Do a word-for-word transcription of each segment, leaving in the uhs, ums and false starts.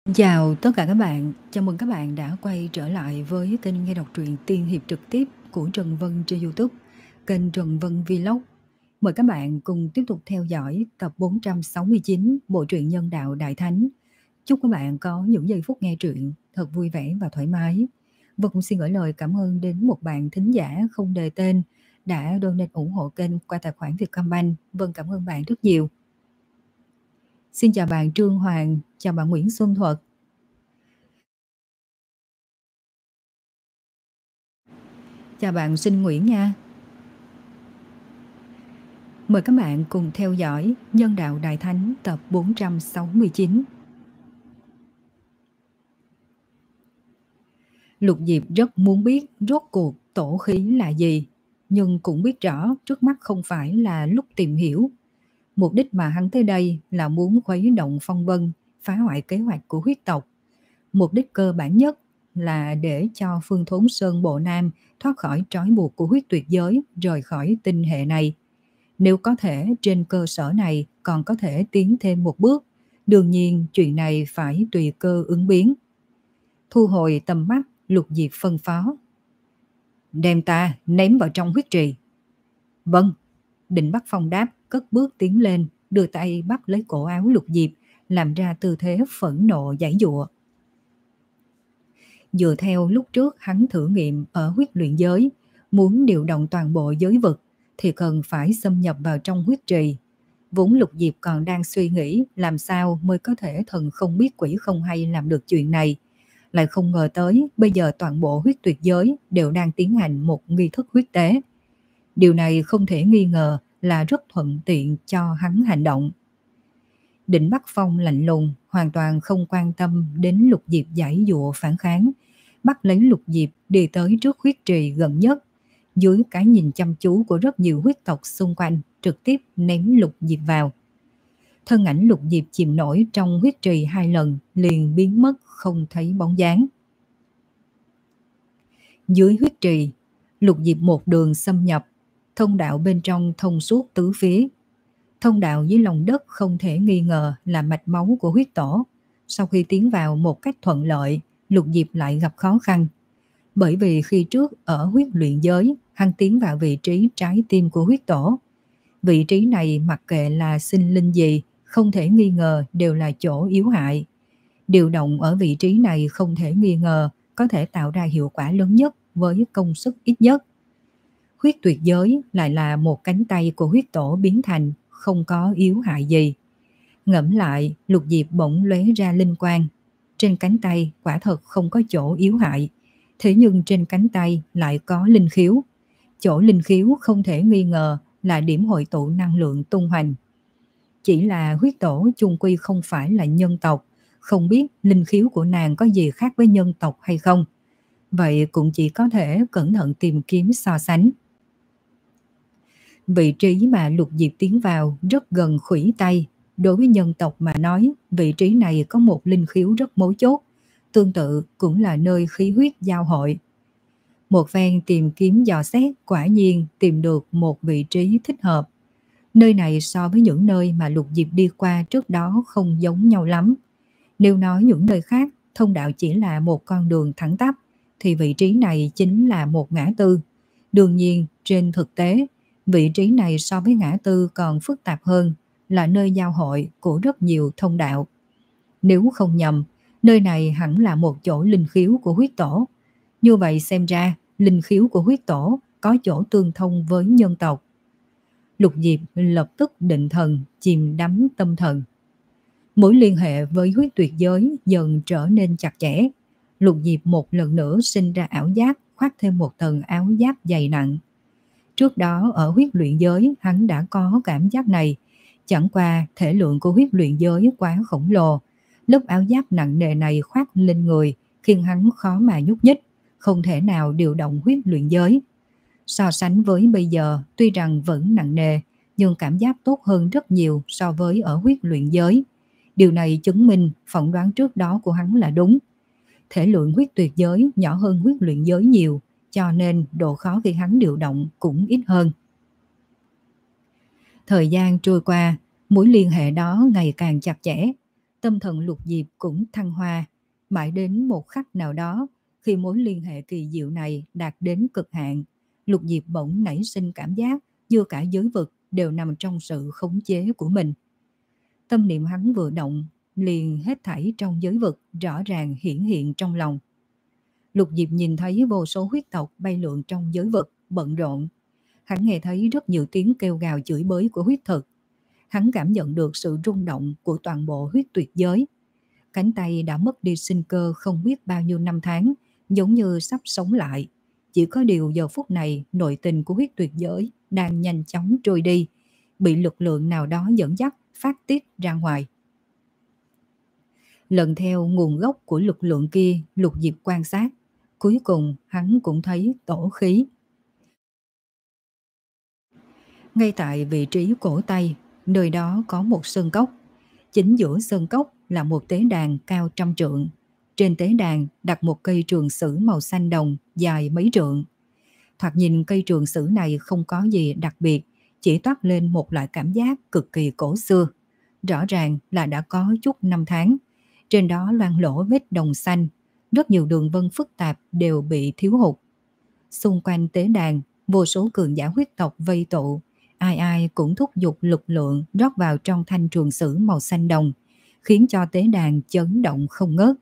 Chào tất cả các bạn, chào mừng các bạn đã quay trở lại với kênh nghe đọc truyện tiên hiệp trực tiếp của Trần Vân trên YouTube, kênh Trần Vân Vlog. Mời các bạn cùng tiếp tục theo dõi tập bốn trăm sáu mươi chín bộ truyện Nhân Đạo Đại Thánh. Chúc các bạn có những giây phút nghe truyện thật vui vẻ và thoải mái. Và cũng xin gửi lời cảm ơn đến một bạn thính giả không đề tên đã donate ủng hộ kênh qua tài khoản Vietcombank. Vâng, cảm ơn bạn rất nhiều. Xin chào bạn Trương Hoàng, chào bạn Nguyễn Xuân Thuật. Chào bạn Sinh Nguyễn nha. Mời các bạn cùng theo dõi Nhân Đạo Đại Thánh tập bốn trăm sáu mươi chín. Lục Diệp rất muốn biết rốt cuộc tổ khí là gì, nhưng cũng biết rõ trước mắt không phải là lúc tìm hiểu. Mục đích mà hắn tới đây là muốn khuấy động phong vân, phá hoại kế hoạch của huyết tộc. Mục đích cơ bản nhất là để cho Phương Thốn Sơn Bộ Nam thoát khỏi trói buộc của huyết tuyệt giới, rời khỏi tinh hệ này. Nếu có thể trên cơ sở này còn có thể tiến thêm một bước, đương nhiên chuyện này phải tùy cơ ứng biến. Thu hồi tầm mắt, Lục Diệp phân phó. Đem ta ném vào trong huyết trì. Vâng. Định Bắc Phong đáp, cất bước tiến lên, đưa tay bắt lấy cổ áo Lục Diệp, làm ra tư thế phẫn nộ giãy giụa. Dựa theo lúc trước hắn thử nghiệm ở huyết luyện giới, muốn điều động toàn bộ giới vực thì cần phải xâm nhập vào trong huyết trì. Vốn Lục Diệp còn đang suy nghĩ làm sao mới có thể thần không biết quỷ không hay làm được chuyện này. Lại không ngờ tới bây giờ toàn bộ huyết tuyệt giới đều đang tiến hành một nghi thức huyết tế. Điều này không thể nghi ngờ là rất thuận tiện cho hắn hành động. Định Bắc Phong lạnh lùng, hoàn toàn không quan tâm đến Lục Diệp giãy giụa phản kháng, bắt lấy Lục Diệp đi tới trước huyết trì gần nhất. Dưới cái nhìn chăm chú của rất nhiều huyết tộc xung quanh, trực tiếp ném Lục Diệp vào. Thân ảnh Lục Diệp chìm nổi trong huyết trì hai lần, liền biến mất không thấy bóng dáng. Dưới huyết trì, Lục Diệp một đường xâm nhập, thông đạo bên trong thông suốt tứ phía. Thông đạo dưới lòng đất không thể nghi ngờ là mạch máu của huyết tổ. Sau khi tiến vào một cách thuận lợi, Lục Diệp lại gặp khó khăn. Bởi vì khi trước ở huyết luyện giới, hắn tiến vào vị trí trái tim của huyết tổ. Vị trí này mặc kệ là sinh linh gì, không thể nghi ngờ đều là chỗ yếu hại. Điều động ở vị trí này không thể nghi ngờ có thể tạo ra hiệu quả lớn nhất với công sức ít nhất. Huyết tuyệt giới lại là một cánh tay của huyết tổ biến thành, không có yếu hại gì. Ngẫm lại, Lục Diệp bỗng lóe ra linh quang. Trên cánh tay quả thật không có chỗ yếu hại, thế nhưng trên cánh tay lại có linh khiếu. Chỗ linh khiếu không thể nghi ngờ là điểm hội tụ năng lượng tung hoành. Chỉ là huyết tổ chung quy không phải là nhân tộc, không biết linh khiếu của nàng có gì khác với nhân tộc hay không. Vậy cũng chỉ có thể cẩn thận tìm kiếm so sánh. Vị trí mà Lục Diệp tiến vào rất gần khuỷu tay. Đối với nhân tộc mà nói, vị trí này có một linh khiếu rất mấu chốt, tương tự cũng là nơi khí huyết giao hội. Một phen tìm kiếm dò xét, quả nhiên tìm được một vị trí thích hợp. Nơi này so với những nơi mà Lục Diệp đi qua trước đó không giống nhau lắm. Nếu nói những nơi khác, thông đạo chỉ là một con đường thẳng tắp, thì vị trí này chính là một ngã tư. Đương nhiên, trên thực tế, vị trí này so với ngã tư còn phức tạp hơn, là nơi giao hội của rất nhiều thông đạo. Nếu không nhầm, nơi này hẳn là một chỗ linh khiếu của huyết tổ. Như vậy xem ra, linh khiếu của huyết tổ có chỗ tương thông với nhân tộc. Lục Diệp lập tức định thần, chìm đắm tâm thần. Mối liên hệ với huyết tuyệt giới dần trở nên chặt chẽ. Lục Diệp một lần nữa sinh ra ảo giác, khoác thêm một tầng áo giáp dày nặng. Trước đó ở huyết luyện giới hắn đã có cảm giác này, chẳng qua thể lượng của huyết luyện giới quá khổng lồ. Lớp áo giáp nặng nề này khoác lên người khiến hắn khó mà nhúc nhích, không thể nào điều động huyết luyện giới. So sánh với bây giờ, tuy rằng vẫn nặng nề, nhưng cảm giác tốt hơn rất nhiều so với ở huyết luyện giới. Điều này chứng minh phỏng đoán trước đó của hắn là đúng. Thể lượng huyết tuyệt giới nhỏ hơn huyết luyện giới nhiều, cho nên độ khó khi hắn điều động cũng ít hơn. Thời gian trôi qua, mối liên hệ đó ngày càng chặt chẽ. Tâm thần Lục Diệp cũng thăng hoa, mãi đến một khắc nào đó, khi mối liên hệ kỳ diệu này đạt đến cực hạn, Lục Diệp bỗng nảy sinh cảm giác như cả giới vực đều nằm trong sự khống chế của mình. Tâm niệm hắn vừa động, liền hết thảy trong giới vực rõ ràng hiển hiện trong lòng. Lục Diệp nhìn thấy vô số huyết tộc bay lượn trong giới vực, bận rộn. Hắn nghe thấy rất nhiều tiếng kêu gào chửi bới của huyết thực. Hắn cảm nhận được sự rung động của toàn bộ huyết tuyệt giới. Cánh tay đã mất đi sinh cơ không biết bao nhiêu năm tháng, giống như sắp sống lại. Chỉ có điều giờ phút này, nội tình của huyết tuyệt giới đang nhanh chóng trôi đi, bị lực lượng nào đó dẫn dắt phát tiết ra ngoài. Lần theo nguồn gốc của lực lượng kia, Lục Diệp quan sát. Cuối cùng hắn cũng thấy tổ khí. Ngay tại vị trí cổ tay, nơi đó có một sơn cốc. Chính giữa sơn cốc là một tế đàn cao trăm trượng. Trên tế đàn đặt một cây trường sử màu xanh đồng dài mấy trượng. Thoạt nhìn cây trường sử này không có gì đặc biệt, chỉ toát lên một loại cảm giác cực kỳ cổ xưa. Rõ ràng là đã có chút năm tháng. Trên đó loang lỗ vết đồng xanh, rất nhiều đường vân phức tạp đều bị thiếu hụt. Xung quanh tế đàn, vô số cường giả huyết tộc vây tụ, ai ai cũng thúc giục lực lượng rót vào trong thanh trường sử màu xanh đồng, khiến cho tế đàn chấn động không ngớt.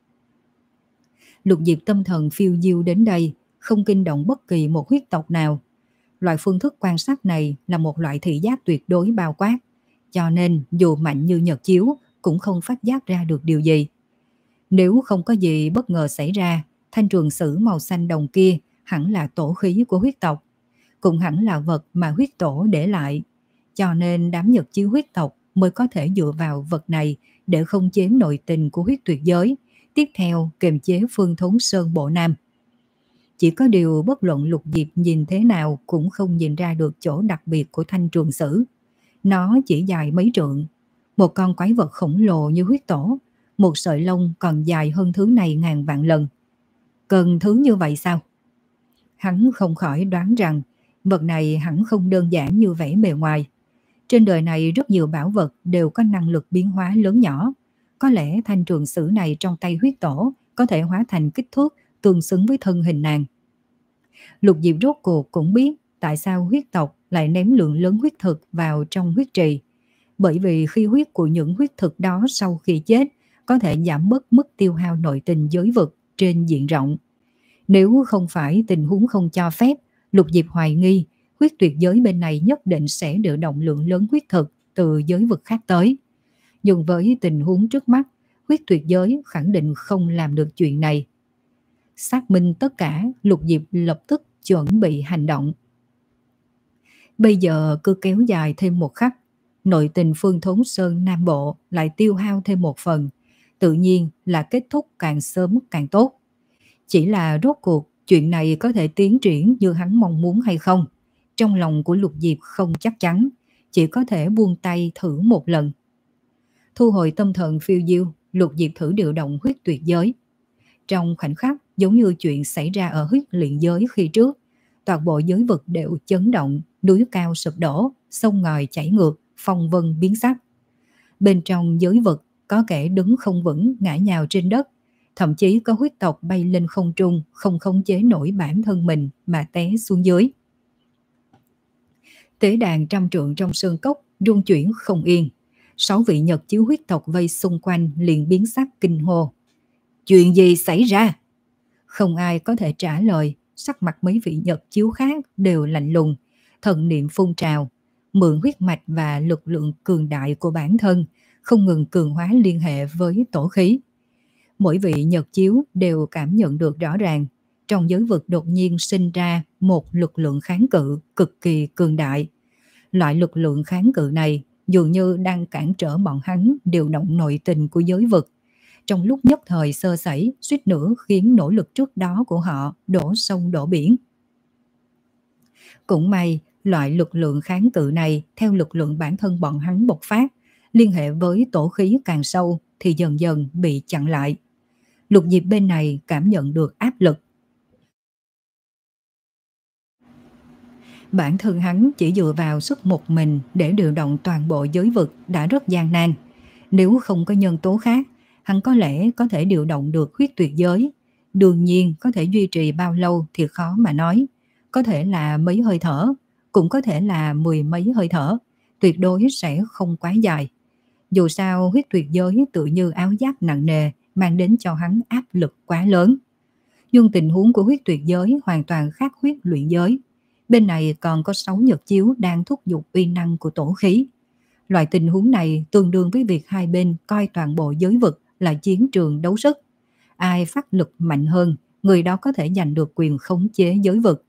Lục Diệp tâm thần phiêu diêu đến đây, không kinh động bất kỳ một huyết tộc nào. Loại phương thức quan sát này là một loại thị giác tuyệt đối bao quát, cho nên dù mạnh như nhật chiếu cũng không phát giác ra được điều gì. Nếu không có gì bất ngờ xảy ra, thanh trường sử màu xanh đồng kia hẳn là tổ khí của huyết tộc, cũng hẳn là vật mà huyết tổ để lại, cho nên đám nhật chiếu huyết tộc mới có thể dựa vào vật này để không chế nội tình của huyết tuyệt giới, tiếp theo kiềm chế Phương Thốn Sơn Bộ Nam. Chỉ có điều bất luận Lục Diệp nhìn thế nào cũng không nhìn ra được chỗ đặc biệt của thanh trường sử. Nó chỉ dài mấy trượng, một con quái vật khổng lồ như huyết tổ, một sợi lông còn dài hơn thứ này ngàn vạn lần. Cần thứ như vậy sao? Hắn không khỏi đoán rằng vật này hẳn không đơn giản như vẻ bề ngoài. Trên đời này rất nhiều bảo vật đều có năng lực biến hóa lớn nhỏ. Có lẽ thanh trường sử này trong tay huyết tổ có thể hóa thành kích thước tương xứng với thân hình nàng. Lục Diệp rốt cuộc cũng biết tại sao huyết tộc lại ném lượng lớn huyết thực vào trong huyết trì. Bởi vì khi huyết của những huyết thực đó sau khi chết có thể giảm bớt mức tiêu hao nội tình giới vực trên diện rộng. Nếu không phải tình huống không cho phép, Lục Diệp hoài nghi huyết tuyệt giới bên này nhất định sẽ điều động lượng lớn huyết thực từ giới vực khác tới. Nhưng với tình huống trước mắt, huyết tuyệt giới khẳng định không làm được chuyện này. Xác minh tất cả, Lục Diệp lập tức chuẩn bị hành động. Bây giờ cứ kéo dài thêm một khắc, nội tình Phương Thốn Sơn Nam Bộ lại tiêu hao thêm một phần, tự nhiên là kết thúc càng sớm càng tốt. Chỉ là rốt cuộc chuyện này có thể tiến triển như hắn mong muốn hay không, trong lòng của Lục Diệp không chắc chắn, chỉ có thể buông tay thử một lần. Thu hồi tâm thần phiêu diêu, Lục Diệp thử điều động huyết tuyệt giới. Trong khoảnh khắc giống như chuyện xảy ra ở huyết luyện giới khi trước, toàn bộ giới vực đều chấn động, núi cao sụp đổ, sông ngòi chảy ngược, phong vân biến sắc. Bên trong giới vực có kẻ đứng không vững ngã nhào trên đất, thậm chí có huyết tộc bay lên không trung không khống chế nổi bản thân mình mà té xuống dưới. Tế đàn trăm trượng trong sơn cốc rung chuyển không yên. Sáu vị nhật chiếu huyết tộc vây xung quanh liền biến sắc kinh hô. Chuyện gì xảy ra? Không ai có thể trả lời, sắc mặt mấy vị nhật chiếu khác đều lạnh lùng, thần niệm phun trào, mượn huyết mạch và lực lượng cường đại của bản thân, không ngừng cường hóa liên hệ với tổ khí. Mỗi vị nhật chiếu đều cảm nhận được rõ ràng, trong giới vực đột nhiên sinh ra một lực lượng kháng cự cực kỳ cường đại. Loại lực lượng kháng cự này dường như đang cản trở bọn hắn điều động nội tình của giới vực. Trong lúc nhất thời sơ sẩy, suýt nữa khiến nỗ lực trước đó của họ đổ sông đổ biển. Cũng may, loại lực lượng kháng cự này theo lực lượng bản thân bọn hắn bộc phát, liên hệ với tổ khí càng sâu thì dần dần bị chặn lại. Lục Diệp bên này cảm nhận được áp lực. Bản thân hắn chỉ dựa vào sức một mình để điều động toàn bộ giới vực đã rất gian nan. Nếu không có nhân tố khác, hắn có lẽ có thể điều động được huyết tuyệt giới. Đương nhiên có thể duy trì bao lâu thì khó mà nói. Có thể là mấy hơi thở, cũng có thể là mười mấy hơi thở. Tuyệt đối sẽ không quá dài. Dù sao huyết tuyệt giới tự như áo giáp nặng nề, mang đến cho hắn áp lực quá lớn. Nhưng tình huống của huyết tuyệt giới hoàn toàn khác huyết luyện giới. Bên này còn có sáu nhật chiếu đang thúc giục uy năng của tổ khí. Loại tình huống này tương đương với việc hai bên coi toàn bộ giới vực là chiến trường đấu sức. Ai phát lực mạnh hơn, người đó có thể giành được quyền khống chế giới vực.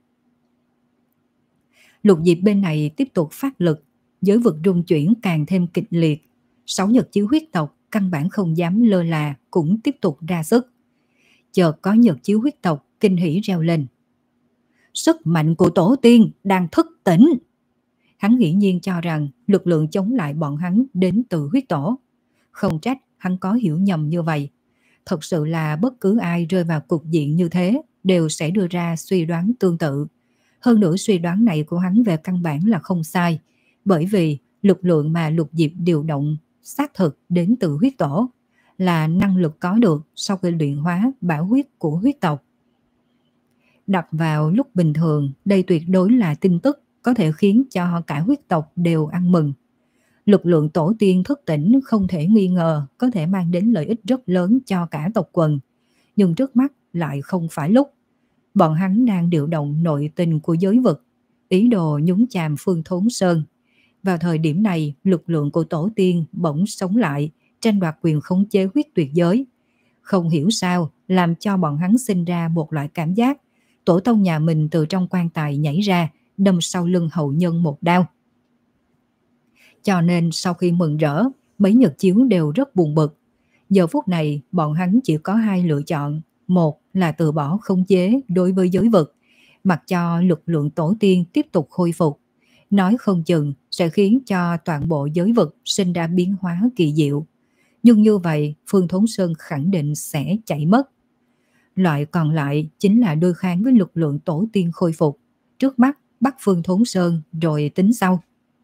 Lục Diệp bên này tiếp tục phát lực, giới vực rung chuyển càng thêm kịch liệt. Sáu nhật chiếu huyết tộc căn bản không dám lơ là, cũng tiếp tục ra sức. Chợt có nhật chiếu huyết tộc kinh hỉ reo lên. Sức mạnh của tổ tiên đang thức tỉnh. Hắn hiển nhiên cho rằng lực lượng chống lại bọn hắn đến từ huyết tổ. Không trách hắn có hiểu nhầm như vậy. Thật sự là bất cứ ai rơi vào cục diện như thế đều sẽ đưa ra suy đoán tương tự. Hơn nữa suy đoán này của hắn về căn bản là không sai, bởi vì lực lượng mà Lục Diệp điều động xác thực đến từ huyết tổ, là năng lực có được sau khi luyện hóa bảo huyết của huyết tộc. Đặt vào lúc bình thường, đây tuyệt đối là tin tức có thể khiến cho cả huyết tộc đều ăn mừng. Lực lượng tổ tiên thức tỉnh không thể nghi ngờ có thể mang đến lợi ích rất lớn cho cả tộc quần. Nhưng trước mắt lại không phải lúc. Bọn hắn đang điều động nội tình của giới vực, ý đồ nhúng chàm Phương Thốn Sơn. Vào thời điểm này, lực lượng của tổ tiên bỗng sống lại, tranh đoạt quyền khống chế huyết tuyệt giới. Không hiểu sao, làm cho bọn hắn sinh ra một loại cảm giác tổ tông nhà mình từ trong quan tài nhảy ra, đâm sau lưng hậu nhân một đao. Cho nên sau khi mừng rỡ, mấy nhật chiếu đều rất buồn bực. Giờ phút này, bọn hắn chỉ có hai lựa chọn. Một là từ bỏ khống chế đối với giới vực, mặc cho lực lượng tổ tiên tiếp tục khôi phục. Nói không chừng sẽ khiến cho toàn bộ giới vực sinh ra biến hóa kỳ diệu. Nhưng như vậy, Phương Thốn Sơn khẳng định sẽ chạy mất. Loại còn lại chính là đối kháng với lực lượng tổ tiên khôi phục. Trước mắt bắt Phương Thốn Sơn rồi tính sau.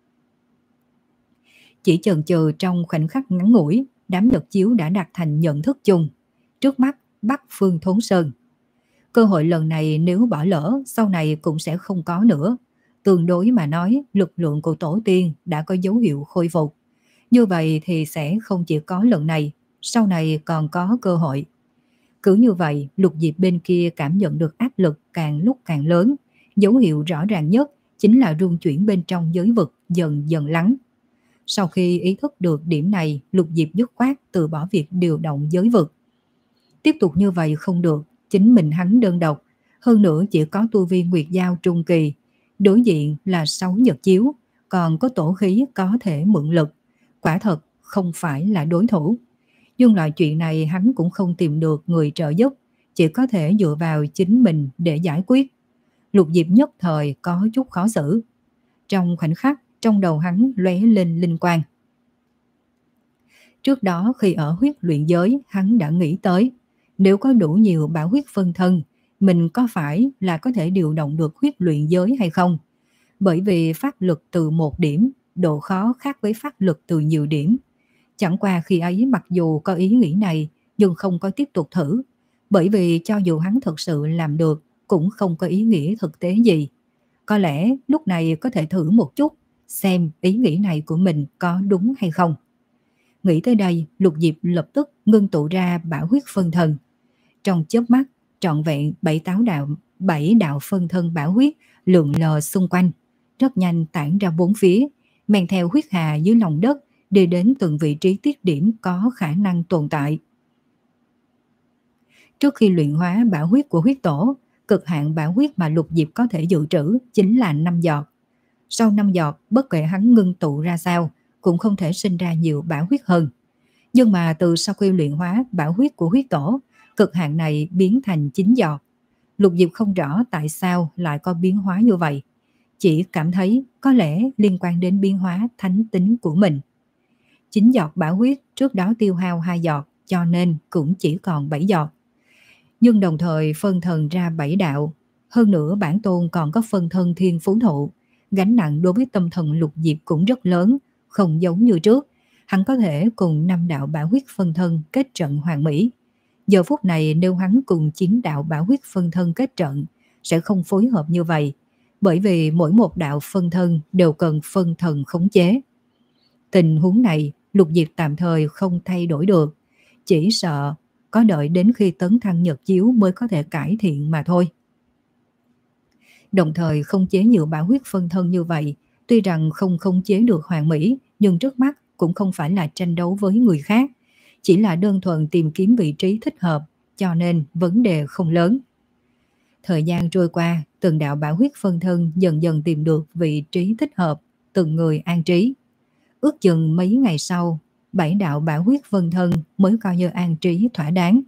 Chỉ chần chừ trong khoảnh khắc ngắn ngủi, đám nhật chiếu đã đạt thành nhận thức chung. Trước mắt bắt Phương Thốn Sơn. Cơ hội lần này nếu bỏ lỡ, sau này cũng sẽ không có nữa. Tương đối mà nói, lực lượng của tổ tiên đã có dấu hiệu khôi phục. Như vậy thì sẽ không chỉ có lần này, sau này còn có cơ hội. Cứ như vậy, Lục Diệp bên kia cảm nhận được áp lực càng lúc càng lớn. Dấu hiệu rõ ràng nhất chính là rung chuyển bên trong giới vực dần dần lắng. Sau khi ý thức được điểm này, Lục Diệp dứt khoát từ bỏ việc điều động giới vực. Tiếp tục như vậy không được, chính mình hắn đơn độc, hơn nữa chỉ có tu vi Nguyệt Giao trung kỳ, đối diện là sáu nhật chiếu, còn có tổ khí có thể mượn lực, quả thật không phải là đối thủ. Nhưng loại chuyện này hắn cũng không tìm được người trợ giúp, chỉ có thể dựa vào chính mình để giải quyết. Lục Diệp nhất thời có chút khó xử. Trong khoảnh khắc, trong đầu hắn lóe lên linh quang. Trước đó khi ở huyết luyện giới, hắn đã nghĩ tới, nếu có đủ nhiều bảo huyết phân thân, mình có phải là có thể điều động được huyết luyện giới hay không? Bởi vì phát lực từ một điểm, độ khó khác với phát lực từ nhiều điểm. Chẳng qua khi ấy mặc dù có ý nghĩ này, nhưng không có tiếp tục thử, bởi vì cho dù hắn thực sự làm được, cũng không có ý nghĩa thực tế gì. Có lẽ lúc này có thể thử một chút, xem ý nghĩ này của mình có đúng hay không. Nghĩ tới đây, Lục Diệp lập tức ngưng tụ ra bảo huyết phân thân. Trong chớp mắt, trọn vẹn bảy táo đạo, bảy đạo phân thân bảo huyết lượn lờ xung quanh, rất nhanh tản ra bốn phía, men theo huyết hà dưới lòng đất, đi đến từng vị trí tiết điểm có khả năng tồn tại. Trước khi luyện hóa bảo huyết của huyết tổ, cực hạn bảo huyết mà Lục Diệp có thể dự trữ chính là năm giọt. Sau năm giọt, bất kể hắn ngưng tụ ra sao, cũng không thể sinh ra nhiều bảo huyết hơn. Nhưng mà từ sau khi luyện hóa bảo huyết của huyết tổ, cực hạn này biến thành chín giọt. Lục Diệp không rõ tại sao lại có biến hóa như vậy. Chỉ cảm thấy có lẽ liên quan đến biến hóa thánh tính của mình. chín giọt bảo huyết trước đó tiêu hao hai giọt, cho nên cũng chỉ còn bảy giọt. Nhưng đồng thời phân thần ra bảy đạo. Hơn nữa bản tôn còn có phân thân thiên phú thụ. Gánh nặng đối với tâm thần Lục Diệp cũng rất lớn, không giống như trước. Hắn có thể cùng năm đạo bảo huyết phân thân kết trận hoàn mỹ. Giờ phút này nếu hắn cùng chín đạo bảo huyết phân thân kết trận sẽ không phối hợp như vậy, bởi vì mỗi một đạo phân thân đều cần phân thần khống chế. Tình huống này Lục Diệp tạm thời không thay đổi được, chỉ sợ có đợi đến khi tấn thăng nhật chiếu mới có thể cải thiện mà thôi. Đồng thời khống chế nhiều bảo huyết phân thân như vậy, tuy rằng không khống chế được hoàn mỹ, nhưng trước mắt cũng không phải là tranh đấu với người khác, chỉ là đơn thuần tìm kiếm vị trí thích hợp, cho nên vấn đề không lớn. Thời gian trôi qua, từng đạo bảo huyết phân thân dần dần tìm được vị trí thích hợp, từng người an trí. Ước chừng mấy ngày sau, bảy đạo bảo huyết phân thân mới coi như an trí thỏa đáng.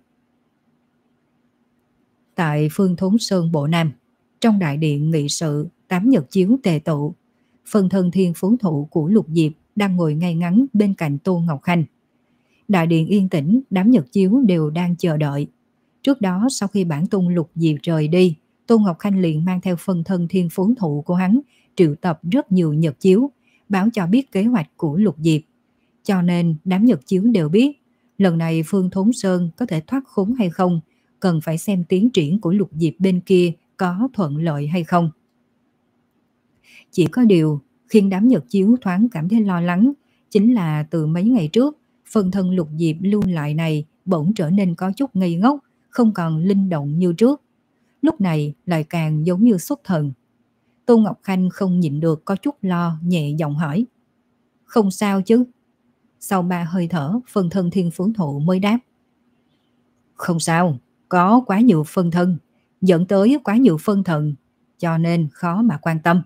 Tại Phương Thốn Sơn Bộ Nam, trong đại điện nghị sự, tám nhật chiếu tề tụ, phân thân thiên phú thụ của Lục Diệp đang ngồi ngay ngắn bên cạnh Tô Ngọc Khanh. Đại điện yên tĩnh, đám nhật chiếu đều đang chờ đợi. Trước đó sau khi bản tôn Lục Diệp rời đi, Tô Ngọc Khanh liền mang theo phân thân thiên phú thụ của hắn triệu tập rất nhiều nhật chiếu, báo cho biết kế hoạch của Lục Diệp. Cho nên đám nhật chiếu đều biết lần này Phương Thốn Sơn có thể thoát khốn hay không, cần phải xem tiến triển của Lục Diệp bên kia có thuận lợi hay không. Chỉ có điều khiến đám nhật chiếu thoáng cảm thấy lo lắng chính là từ mấy ngày trước, phân thân Lục Diệp lưu lại này bỗng trở nên có chút ngây ngốc, không còn linh động như trước. Lúc này lại càng giống như xuất thần. Tô Ngọc Khanh không nhịn được có chút lo, nhẹ giọng hỏi: "Không sao chứ?" Sau ba hơi thở, phân thân thiên phú thụ mới đáp: "Không sao, có quá nhiều phân thân, dẫn tới quá nhiều phân thần, cho nên khó mà quan tâm."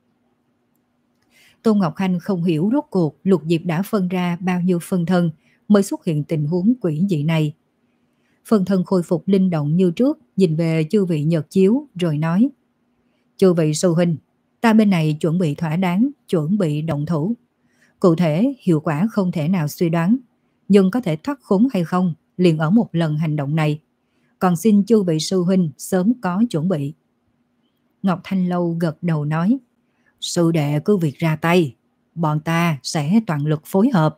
Tô Ngọc Khanh không hiểu rốt cuộc Lục Diệp đã phân ra bao nhiêu phân thân mới xuất hiện tình huống quỷ dị này. Phân thân khôi phục linh động như trước, nhìn về chư vị nhật chiếu rồi nói: "Chư vị sư huynh, ta bên này chuẩn bị thỏa đáng, chuẩn bị động thủ. Cụ thể hiệu quả không thể nào suy đoán, nhưng có thể thoát khốn hay không liền ở một lần hành động này. Còn xin chư vị sư huynh sớm có chuẩn bị." Ngọc Thanh Lâu gật đầu nói: "Sư đệ cứ việc ra tay, bọn ta sẽ toàn lực phối hợp."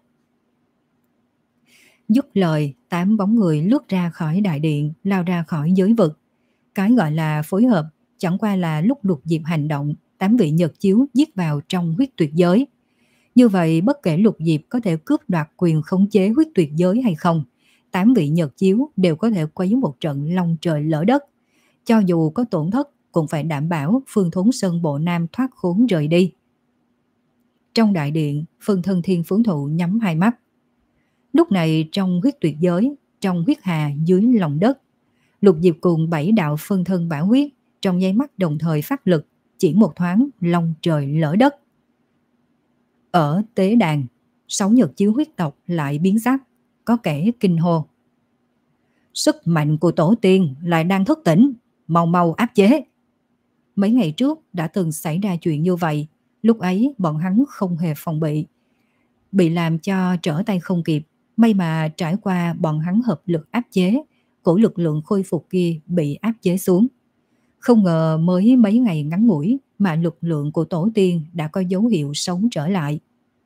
Dứt lời, tám bóng người lướt ra khỏi đại điện, lao ra khỏi giới vực. Cái gọi là phối hợp chẳng qua là lúc Lục Diệp hành động, tám vị nhật chiếu giết vào trong huyết tuyệt giới. Như vậy bất kể Lục Diệp có thể cướp đoạt quyền khống chế huyết tuyệt giới hay không, tám vị nhật chiếu đều có thể quấy một trận long trời lỡ đất. Cho dù có tổn thất cũng phải đảm bảo Phương Thốn Sơn Bộ Nam thoát khốn rời đi. Trong đại điện, phân thân thiên phú thụ nhắm hai mắt. Lúc này trong huyết tuyệt giới, trong huyết hà dưới lòng đất, Lục Diệp cùng bảy đạo phân thân bảo huyết trong nháy mắt đồng thời phát lực, chỉ một thoáng long trời lỡ đất. Ở tế đàn, sáu nhật chiếu huyết tộc lại biến sắc, có kẻ kinh hô: "Sức mạnh của tổ tiên lại đang thức tỉnh, mau mau áp chế." Mấy ngày trước đã từng xảy ra chuyện như vậy, lúc ấy bọn hắn không hề phòng bị, bị làm cho trở tay không kịp. May mà trải qua bọn hắn hợp lực áp chế, cổ lực lượng khôi phục kia bị áp chế xuống. Không ngờ mới mấy ngày ngắn ngủi mà lực lượng của tổ tiên đã có dấu hiệu sống trở lại.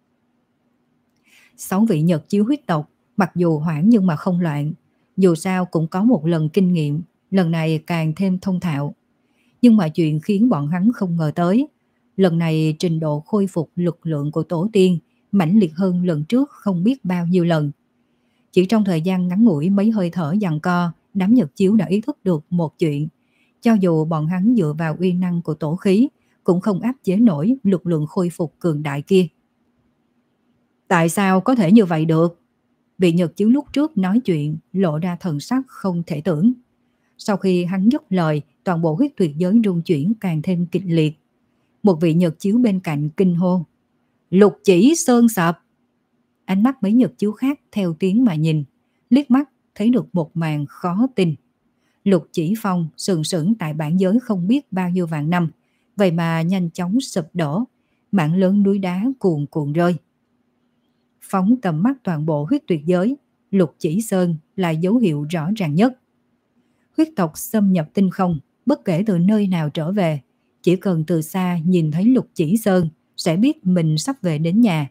Sáu vị nhật chiếu huyết tộc mặc dù hoảng nhưng mà không loạn, dù sao cũng có một lần kinh nghiệm, lần này càng thêm thông thạo. Nhưng mà chuyện khiến bọn hắn không ngờ tới, lần này trình độ khôi phục lực lượng của tổ tiên mãnh liệt hơn lần trước không biết bao nhiêu lần. Chỉ trong thời gian ngắn ngủi mấy hơi thở giằng co, đám nhật chiếu đã ý thức được một chuyện: cho dù bọn hắn dựa vào uy năng của tổ khí, cũng không áp chế nổi lực lượng khôi phục cường đại kia. Tại sao có thể như vậy được? Vị nhật chiếu lúc trước nói chuyện lộ ra thần sắc không thể tưởng. Sau khi hắn dứt lời, toàn bộ huyết tuyệt giới rung chuyển càng thêm kịch liệt. Một vị nhật chiếu bên cạnh kinh hô: "Lục chỉ sơn sập!" Ánh mắt mấy nhật chiếu khác theo tiếng mà nhìn, liếc mắt thấy được một màn khó tin. Lục chỉ phong sừng sững tại bản giới không biết bao nhiêu vạn năm, vậy mà nhanh chóng sụp đổ, mảng lớn núi đá cuồn cuộn rơi. Phóng tầm mắt toàn bộ huyết tuyệt giới, Lục chỉ sơn là dấu hiệu rõ ràng nhất. Huyết tộc xâm nhập tinh không, bất kể từ nơi nào trở về, chỉ cần từ xa nhìn thấy Lục chỉ sơn sẽ biết mình sắp về đến nhà.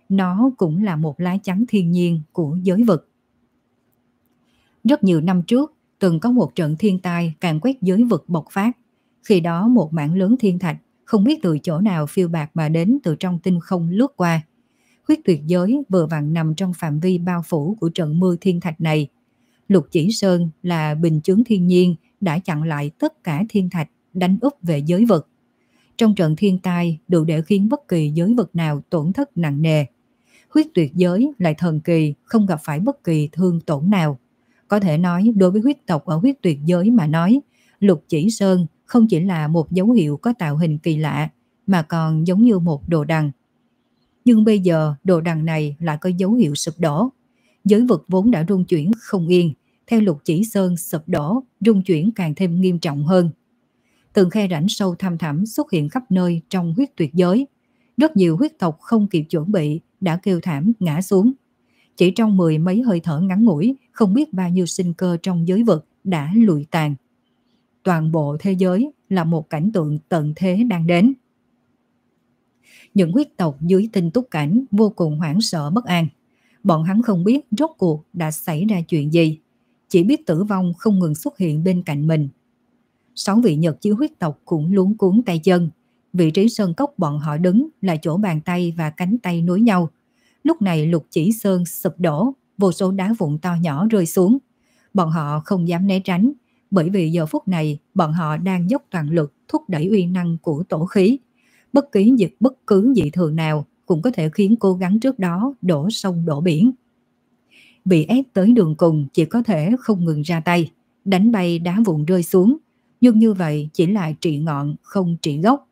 nó cũng là một lá chắn thiên nhiên của giới vực. Rất nhiều năm trước, từng có một trận thiên tai càn quét giới vực bộc phát. Khi đó một mảng lớn thiên thạch không biết từ chỗ nào phiêu bạt mà đến từ trong tinh không lướt qua. Huyết tuyệt giới vừa vặn nằm trong phạm vi bao phủ của trận mưa thiên thạch này. Lục Chỉ Sơn là bình chướng thiên nhiên đã chặn lại tất cả thiên thạch đánh úp về giới vực. Trong trận thiên tai đủ để khiến bất kỳ giới vực nào tổn thất nặng nề. Huyết tuyệt giới lại thần kỳ, không gặp phải bất kỳ thương tổn nào. Có thể nói đối với huyết tộc ở huyết tuyệt giới mà nói, Lục Chỉ Sơn không chỉ là một dấu hiệu có tạo hình kỳ lạ, mà còn giống như một đồ đằng. Nhưng bây giờ đồ đằng này lại có dấu hiệu sụp đổ. Giới vực vốn đã rung chuyển không yên, theo Lục Chỉ Sơn sụp đổ, rung chuyển càng thêm nghiêm trọng hơn. Từng khe rãnh sâu thăm thẳm xuất hiện khắp nơi trong huyết tuyệt giới. Rất nhiều huyết tộc không kịp chuẩn bị đã kêu thảm ngã xuống. Chỉ trong mười mấy hơi thở ngắn ngủi, không biết bao nhiêu sinh cơ trong giới vực đã lụi tàn. Toàn bộ thế giới là một cảnh tượng tận thế đang đến. Những huyết tộc dưới tinh túc cảnh vô cùng hoảng sợ bất an. Bọn hắn không biết rốt cuộc đã xảy ra chuyện gì, chỉ biết tử vong không ngừng xuất hiện bên cạnh mình. Sáu vị Nhật chiếu huyết tộc cũng luống cuống tay chân. Vị trí sơn cốc bọn họ đứng là chỗ bàn tay và cánh tay nối nhau. Lúc này Lục Chỉ Sơn sụp đổ, vô số đá vụn to nhỏ rơi xuống. Bọn họ không dám né tránh, bởi vì giờ phút này bọn họ đang dốc toàn lực thúc đẩy uy năng của tổ khí. Bất kỳ việc bất cứ dị thường nào cũng có thể khiến cố gắng trước đó đổ sông đổ biển. Bị ép tới đường cùng chỉ có thể không ngừng ra tay, đánh bay đá vụn rơi xuống. Nhưng như vậy chỉ là trị ngọn không trị gốc.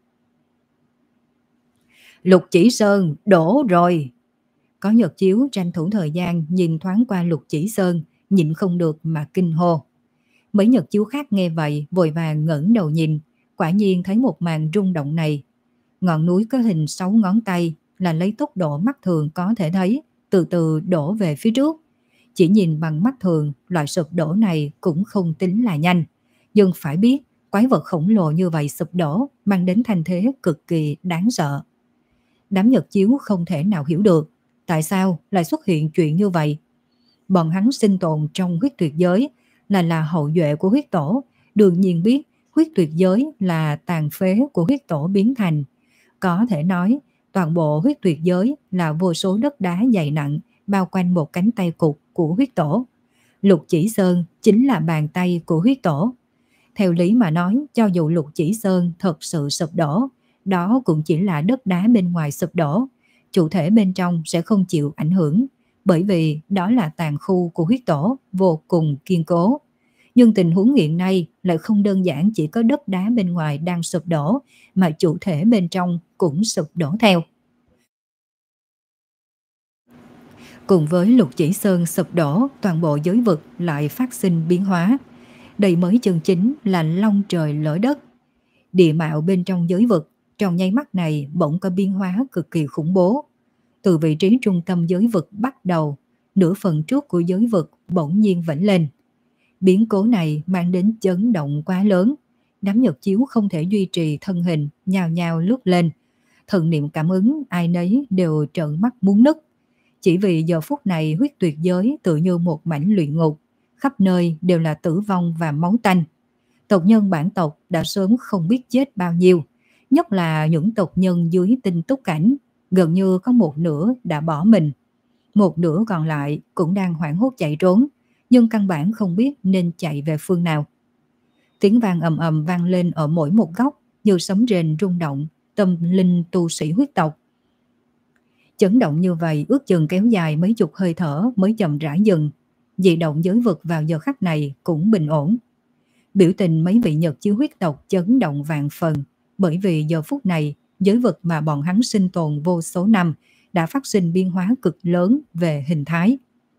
Lục Chỉ Sơn đổ rồi. Có Nhật chiếu tranh thủ thời gian nhìn thoáng qua Lục Chỉ Sơn, nhịn không được mà kinh hô. Mấy Nhật chiếu khác nghe vậy vội vàng ngẩng đầu nhìn, quả nhiên thấy một màn rung động này. Ngọn núi có hình sáu ngón tay là lấy tốc độ mắt thường có thể thấy, từ từ đổ về phía trước. Chỉ nhìn bằng mắt thường, loại sụp đổ này cũng không tính là nhanh. Nhưng phải biết, quái vật khổng lồ như vậy sụp đổ mang đến thành thế cực kỳ đáng sợ. Đám Nhật chiếu không thể nào hiểu được tại sao lại xuất hiện chuyện như vậy. Bọn hắn sinh tồn trong huyết tuyệt giới là là hậu duệ của huyết tổ, đương nhiên biết huyết tuyệt giới là tàn phế của huyết tổ biến thành. Có thể nói toàn bộ huyết tuyệt giới là vô số đất đá dày nặng bao quanh một cánh tay cụt của huyết tổ. Lục Chỉ Sơn chính là bàn tay của huyết tổ. Theo lý mà nói, cho dù Lục Chỉ Sơn thật sự sụp đổ, đó cũng chỉ là đất đá bên ngoài sụp đổ. Chủ thể bên trong sẽ không chịu ảnh hưởng, bởi vì đó là tàn khu của huyết tổ vô cùng kiên cố. Nhưng tình huống hiện nay lại không đơn giản chỉ có đất đá bên ngoài đang sụp đổ, mà chủ thể bên trong cũng sụp đổ theo. Cùng với Lục Chỉ Sơn sụp đổ, toàn bộ giới vực lại phát sinh biến hóa. Đây mới chân chính là long trời lở đất. Địa mạo bên trong giới vực trong nháy mắt này bỗng có biến hóa cực kỳ khủng bố. Từ vị trí trung tâm giới vực bắt đầu, nửa phần trước của giới vực bỗng nhiên vẫy lên. Biến cố này mang đến chấn động quá lớn. Đám Nhật chiếu không thể duy trì thân hình, nhào nhào lướt lên. Thần niệm cảm ứng ai nấy đều trợn mắt muốn nứt. Chỉ vì giờ phút này huyết tuyệt giới tự như một mảnh luyện ngục, khắp nơi đều là tử vong và máu tanh. Tộc nhân bản tộc đã sớm không biết chết bao nhiêu, nhất là những tộc nhân dưới tinh túc cảnh, gần như có một nửa đã bỏ mình. Một nửa còn lại cũng đang hoảng hốt chạy trốn, nhưng căn bản không biết nên chạy về phương nào. Tiếng vang ầm ầm vang lên ở mỗi một góc, như sấm rền rung động tâm linh tu sĩ huyết tộc. Chấn động như vậy ước chừng kéo dài mấy chục hơi thở mới chậm rãi dừng. Dị động giới vực vào giờ khắc này cũng bình ổn. Biểu tình mấy vị Nhật chiếu huyết tộc chấn động vạn phần, bởi vì giờ phút này giới vực mà bọn hắn sinh tồn vô số năm đã phát sinh biến hóa cực lớn về hình thái.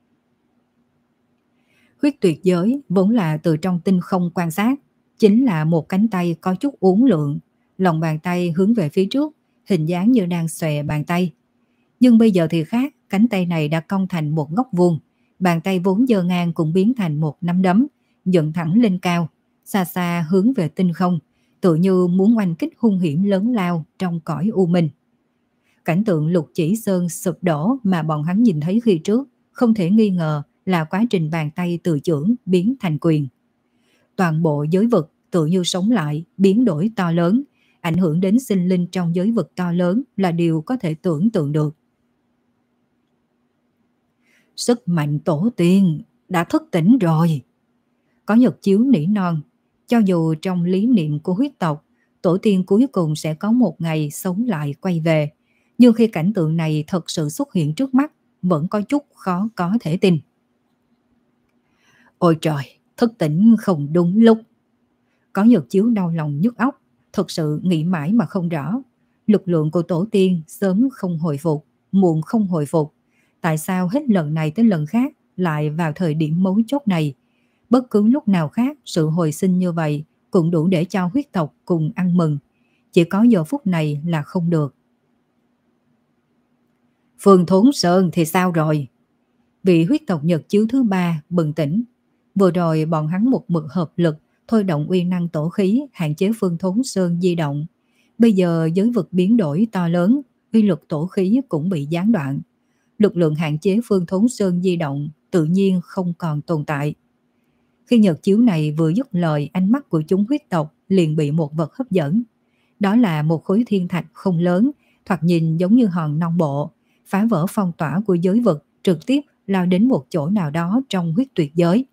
Huyết tuyệt giới vốn là từ trong tinh không quan sát, chính là một cánh tay có chút uốn lượn, lòng bàn tay hướng về phía trước, hình dáng như đang xòe bàn tay. Nhưng bây giờ thì khác, cánh tay này đã cong thành một góc vuông, bàn tay vốn dơ ngang cũng biến thành một nắm đấm, dựng thẳng lên cao, xa xa hướng về tinh không, tự như muốn oanh kích hung hiểm lớn lao trong cõi u minh. Cảnh tượng Lục Chỉ Sơn sụp đổ mà bọn hắn nhìn thấy khi trước không thể nghi ngờ là quá trình bàn tay từ chưởng biến thành quyền. Toàn bộ giới vực tự như sống lại, biến đổi to lớn, ảnh hưởng đến sinh linh trong giới vực to lớn là điều có thể tưởng tượng được. Sức mạnh tổ tiên đã thức tỉnh rồi. Có Nhật Chiếu nỉ non, cho dù trong lý niệm của huyết tộc, tổ tiên cuối cùng sẽ có một ngày sống lại quay về, nhưng khi cảnh tượng này thật sự xuất hiện trước mắt, vẫn có chút khó có thể tin. Ôi trời, thức tỉnh không đúng lúc. Có Nhật Chiếu đau lòng nhức óc, thật sự nghĩ mãi mà không rõ. Lực lượng của tổ tiên sớm không hồi phục, muộn không hồi phục. Tại sao hết lần này tới lần khác lại vào thời điểm mấu chốt này? Bất cứ lúc nào khác sự hồi sinh như vậy cũng đủ để cho huyết tộc cùng ăn mừng. Chỉ có giờ phút này là không được. Phương Thốn Sơn thì sao rồi? Vị huyết tộc Nhật Chiếu thứ ba bừng tỉnh. Vừa rồi bọn hắn một mực hợp lực thôi động uy năng tổ khí hạn chế Phương Thốn Sơn di động. Bây giờ giới vực biến đổi to lớn, uy lực tổ khí cũng bị gián đoạn. Lực lượng hạn chế Phương Thốn Sơn di động tự nhiên không còn tồn tại. Khi Nhật Chiếu này vừa dứt lời, ánh mắt của chúng huyết tộc liền bị một vật hấp dẫn. Đó là một khối thiên thạch không lớn, thoạt nhìn giống như hòn non bộ, phá vỡ phong tỏa của giới vực, trực tiếp lao đến một chỗ nào đó trong huyết tuyệt giới.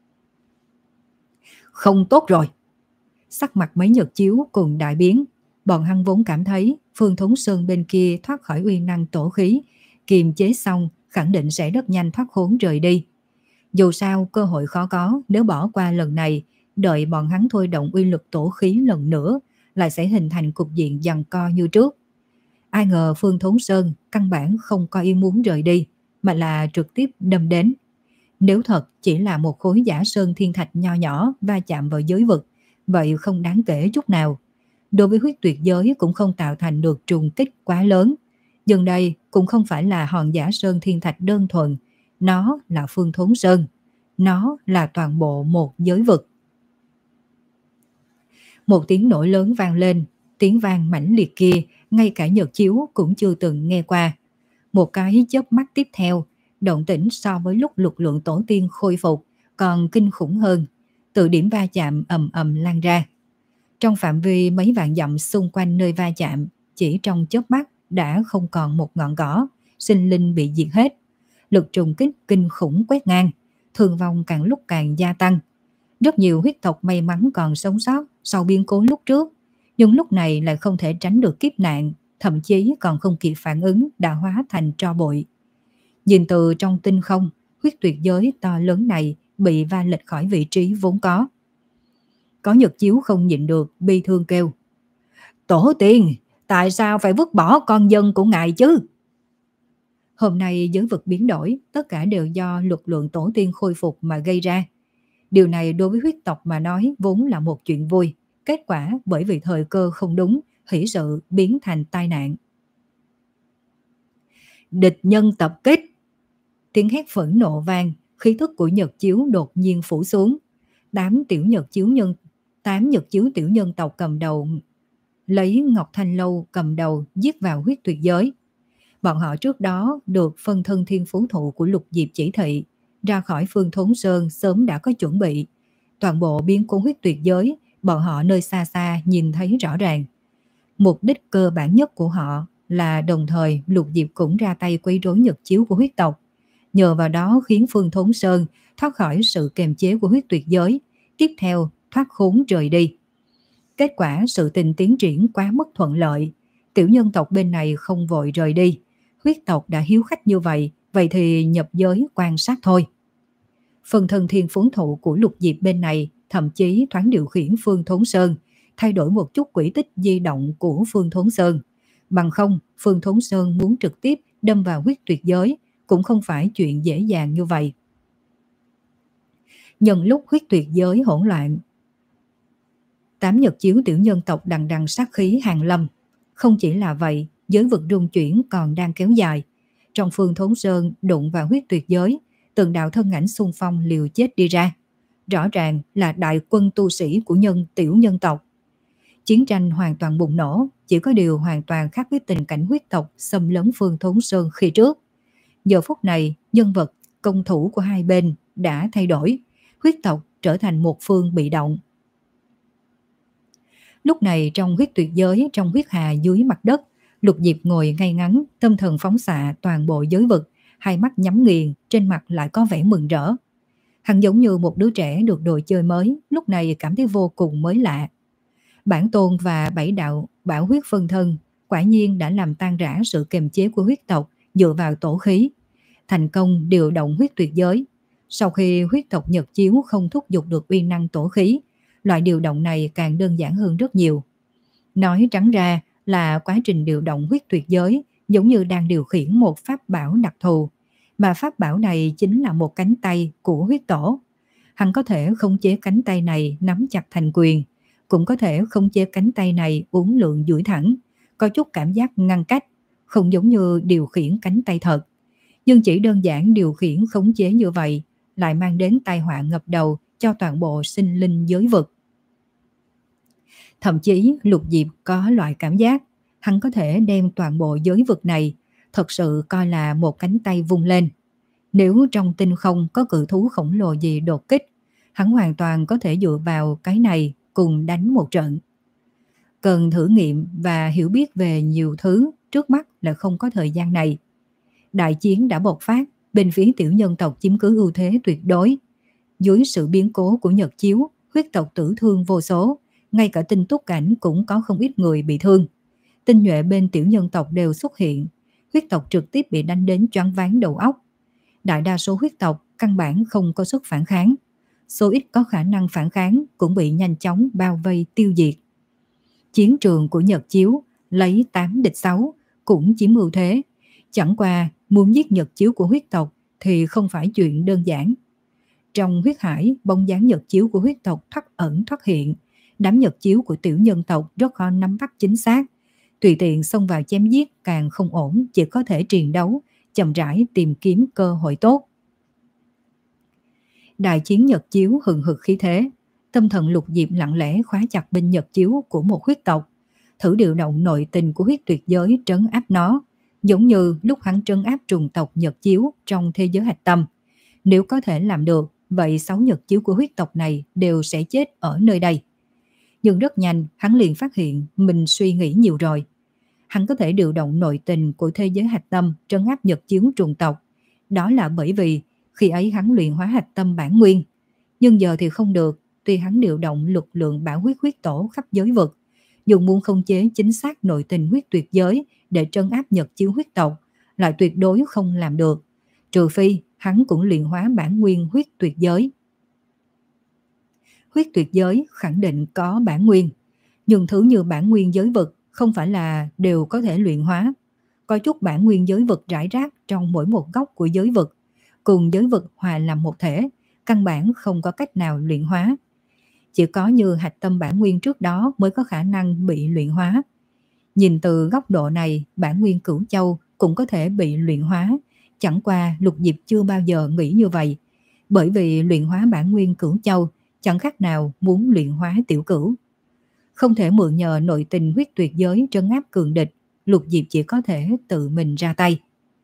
Không tốt rồi. Sắc mặt mấy Nhật Chiếu cùng đại biến. Bọn hắn vốn cảm thấy Phương Thốn Sơn bên kia thoát khỏi uy năng tổ khí, kiềm chế xong khẳng định sẽ rất nhanh thoát khốn rời đi. Dù sao cơ hội khó có, nếu bỏ qua lần này, đợi bọn hắn thôi động uy lực tổ khí lần nữa, lại sẽ hình thành cục diện giằng co như trước. Ai ngờ Phương Thốn Sơn căn bản không có ý muốn rời đi, mà là trực tiếp đâm đến. Nếu thật chỉ là một khối giả sơn thiên thạch nho nhỏ va chạm vào giới vực, vậy không đáng kể chút nào. Đối với huyết tuyệt giới cũng không tạo thành được trùng kích quá lớn. Dần đây cũng không phải là hòn giả sơn thiên thạch đơn thuần, nó là Phương Thốn Sơn, nó là toàn bộ một giới vực. Một tiếng nổ lớn vang lên, tiếng vang mãnh liệt kia ngay cả Nhật Chiếu cũng chưa từng nghe qua. Một cái chớp mắt tiếp theo, động tĩnh so với lúc lực lượng tổ tiên khôi phục còn kinh khủng hơn, từ điểm va chạm ầm ầm lan ra. Trong phạm vi mấy vạn dặm xung quanh nơi va chạm, chỉ trong chớp mắt đã không còn một ngọn cỏ, sinh linh bị diệt hết. Lực trùng kích kinh khủng quét ngang, thương vong càng lúc càng gia tăng. Rất nhiều huyết tộc may mắn còn sống sót sau biến cố lúc trước, nhưng lúc này lại không thể tránh được kiếp nạn, thậm chí còn không kịp phản ứng đã hóa thành tro bụi. Nhìn từ trong tinh không, huyết tuyệt giới to lớn này bị va lệch khỏi vị trí vốn có. Có Nhật Chiếu không nhịn được, bi thương kêu: Tổ tiên, tại sao phải vứt bỏ con dân của ngài chứ? Hôm nay giới vực biến đổi, tất cả đều do lực lượng tổ tiên khôi phục mà gây ra. Điều này đối với huyết tộc mà nói vốn là một chuyện vui, kết quả bởi vì thời cơ không đúng, hỷ sự biến thành tai nạn. Địch nhân tập kích. Tiếng hét phẫn nộ vang, khí thức của Nhật Chiếu đột nhiên phủ xuống. Tám tiểu Nhật Chiếu nhân, tám Nhật Chiếu tiểu nhân tộc cầm đầu, lấy Ngọc Thanh Lâu cầm đầu giết vào huyết tuyệt giới. Bọn họ trước đó được phân thân thiên phú thụ của Lục Diệp chỉ thị, ra khỏi Phương Thốn Sơn sớm đã có chuẩn bị. Toàn bộ biến cố huyết tuyệt giới, bọn họ nơi xa xa nhìn thấy rõ ràng. Mục đích cơ bản nhất của họ là đồng thời Lục Diệp cũng ra tay quấy rối Nhật Chiếu của huyết tộc. Nhờ vào đó khiến Phương Thốn Sơn thoát khỏi sự kềm chế của huyết tuyệt giới, tiếp theo thoát khốn rời đi. Kết quả sự tình tiến triển quá mức thuận lợi, tiểu nhân tộc bên này không vội rời đi. Huyết tộc đã hiếu khách như vậy, vậy thì nhập giới quan sát thôi. Phần thân thiên phú thụ của Lục Diệp bên này thậm chí thoáng điều khiển Phương Thốn Sơn, thay đổi một chút quỹ tích di động của Phương Thốn Sơn. Bằng không, Phương Thốn Sơn muốn trực tiếp đâm vào huyết tuyệt giới cũng không phải chuyện dễ dàng như vậy. Nhân lúc huyết tuyệt giới hỗn loạn, tám Nhật Chiếu tiểu nhân tộc đằng đằng sát khí hàng lâm. Không chỉ là vậy, giới vực rung chuyển còn đang kéo dài. Trong Phương Thốn Sơn đụng vào huyết tuyệt giới, từng đạo thân ảnh xung phong liều chết đi ra. Rõ ràng là đại quân tu sĩ của nhân tiểu nhân tộc. Chiến tranh hoàn toàn bùng nổ, chỉ có điều hoàn toàn khác với tình cảnh huyết tộc xâm lấn Phương Thốn Sơn khi trước. Giờ phút này, nhân vật, công thủ của hai bên đã thay đổi, huyết tộc trở thành một phương bị động. Lúc này trong huyết tuyệt giới, trong huyết hà dưới mặt đất, Lục Diệp ngồi ngay ngắn, tâm thần phóng xạ toàn bộ giới vực, hai mắt nhắm nghiền, trên mặt lại có vẻ mừng rỡ. Hắn giống như một đứa trẻ được đồ chơi mới, lúc này cảm thấy vô cùng mới lạ. Bản tôn và bảy đạo bảo huyết phân thân quả nhiên đã làm tan rã sự kiềm chế của huyết tộc dựa vào tổ khí, thành công điều động huyết tuyệt giới. Sau khi huyết tộc Nhật Chiếu không thúc giục được uy năng tổ khí, loại điều động này càng đơn giản hơn rất nhiều. Nói trắng ra là quá trình điều động huyết tuyệt giới giống như đang điều khiển một pháp bảo đặc thù, mà pháp bảo này chính là một cánh tay của huyết tổ. Hắn có thể khống chế cánh tay này nắm chặt thành quyền, cũng có thể khống chế cánh tay này uốn lượn duỗi thẳng, có chút cảm giác ngăn cách, không giống như điều khiển cánh tay thật. Nhưng chỉ đơn giản điều khiển khống chế như vậy lại mang đến tai họa ngập đầu cho toàn bộ sinh linh giới vực. Thậm chí Lục Diệp có loại cảm giác hắn có thể đem toàn bộ giới vực này thật sự coi là một cánh tay vung lên. Nếu trong tinh không có cự thú khổng lồ gì đột kích, hắn hoàn toàn có thể dựa vào cái này cùng đánh một trận. Cần thử nghiệm và hiểu biết về nhiều thứ, trước mắt là không có thời gian này. Đại chiến đã bộc phát, bên phía tiểu nhân tộc chiếm cứ ưu thế tuyệt đối. Dưới sự biến cố của Nhật Chiếu, huyết tộc tử thương vô số, ngay cả tinh túc cảnh cũng có không ít người bị thương. Tinh nhuệ bên tiểu nhân tộc đều xuất hiện, huyết tộc trực tiếp bị đánh đến choáng váng đầu óc. Đại đa số huyết tộc căn bản không có sức phản kháng, số ít có khả năng phản kháng cũng bị nhanh chóng bao vây tiêu diệt. Chiến trường của Nhật Chiếu lấy tám địch sáu cũng chiếm ưu thế, chẳng qua muốn giết Nhật Chiếu của huyết tộc thì không phải chuyện đơn giản. Trong huyết hải, bóng dáng Nhật Chiếu của huyết tộc thoát ẩn thoát hiện, đám Nhật Chiếu của tiểu nhân tộc rất khó nắm bắt chính xác, tùy tiện xông vào chém giết càng không ổn, chỉ có thể triền đấu, chậm rãi tìm kiếm cơ hội tốt. Đại chiến Nhật Chiếu hừng hực khí thế, tâm thần Lục Diệp lặng lẽ khóa chặt bên Nhật Chiếu của một huyết tộc, thử điều động nội tình của huyết tuyệt giới trấn áp nó, giống như lúc hắn trấn áp trùng tộc Nhật Chiếu trong thế giới hạch tâm. Nếu có thể làm được, vậy sáu Nhật Chiếu của huyết tộc này đều sẽ chết ở nơi đây. Nhưng rất nhanh, hắn liền phát hiện mình suy nghĩ nhiều rồi. Hắn có thể điều động nội tình của thế giới hạch tâm trấn áp Nhật Chiếu trùng tộc. Đó là bởi vì khi ấy hắn luyện hóa hạch tâm bản nguyên. Nhưng giờ thì không được, tuy hắn điều động lực lượng bảo huyết huyết tổ khắp giới vực, dùng muốn khống chế chính xác nội tình huyết tuyệt giới để trấn áp Nhật Chiếu huyết tộc, lại tuyệt đối không làm được, trừ phi hắn cũng luyện hóa bản nguyên huyết tuyệt giới. Huyết tuyệt giới khẳng định có bản nguyên, nhưng thứ như bản nguyên giới vực không phải là đều có thể luyện hóa. Có chút bản nguyên giới vực rải rác trong mỗi một góc của giới vực, cùng giới vực hòa làm một thể, căn bản không có cách nào luyện hóa. Chỉ có như hạch tâm bản nguyên trước đó mới có khả năng bị luyện hóa. Nhìn từ góc độ này, bản nguyên Cửu Châu cũng có thể bị luyện hóa, chẳng qua Lục Diệp chưa bao giờ nghĩ như vậy, bởi vì luyện hóa bản nguyên Cửu Châu chẳng khác nào muốn luyện hóa tiểu cửu. Không thể mượn nhờ nội tình huyết tuyệt giới trấn áp cường địch, Lục Diệp chỉ có thể tự mình ra tay.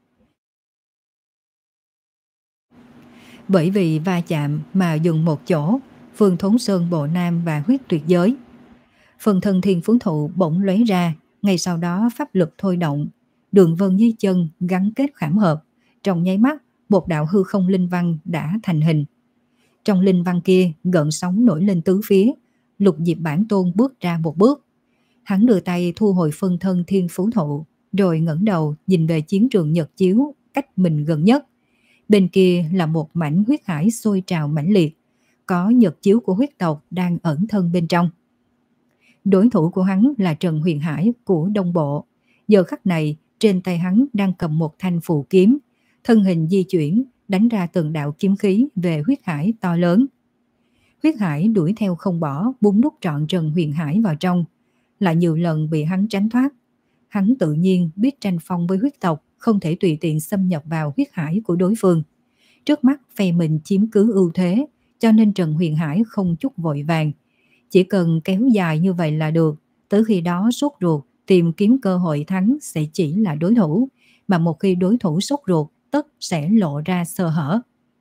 Bởi vì va chạm mà dừng một chỗ, Phương Thốn Sơn Bộ Nam và huyết tuyệt giới. Phần thân thiên phú thụ bỗng lóe ra, ngay sau đó pháp lực thôi động, đường vân dưới chân gắn kết khảm hợp, trong nháy mắt một đạo hư không linh văn đã thành hình. Trong linh văn kia gợn sóng nổi lên tứ phía, Lục Diệp bản tôn bước ra một bước. Hắn đưa tay thu hồi phân thân thiên phú thụ, rồi ngẩng đầu nhìn về chiến trường Nhật Chiếu cách mình gần nhất. Bên kia là một mảnh huyết hải sôi trào mãnh liệt, có Nhật Chiếu của huyết tộc đang ẩn thân bên trong. Đối thủ của hắn là Trần Huyền Hải của Đông Bộ. Giờ khắc này trên tay hắn đang cầm một thanh phù kiếm, thân hình di chuyển đánh ra từng đạo kiếm khí về huyết hải to lớn. Huyết hải đuổi theo không bỏ, búng nút trọn Trần Huyền Hải vào trong, lại nhiều lần bị hắn tránh thoát. Hắn tự nhiên biết tranh phong với huyết tộc, không thể tùy tiện xâm nhập vào huyết hải của đối phương. Trước mắt phe mình chiếm cứ ưu thế, cho nên Trần Huyền Hải không chút vội vàng, chỉ cần kéo dài như vậy là được, Tới khi đó sốt ruột tìm kiếm cơ hội thắng sẽ chỉ là đối thủ, mà một khi đối thủ sốt ruột tất sẽ lộ ra sơ hở.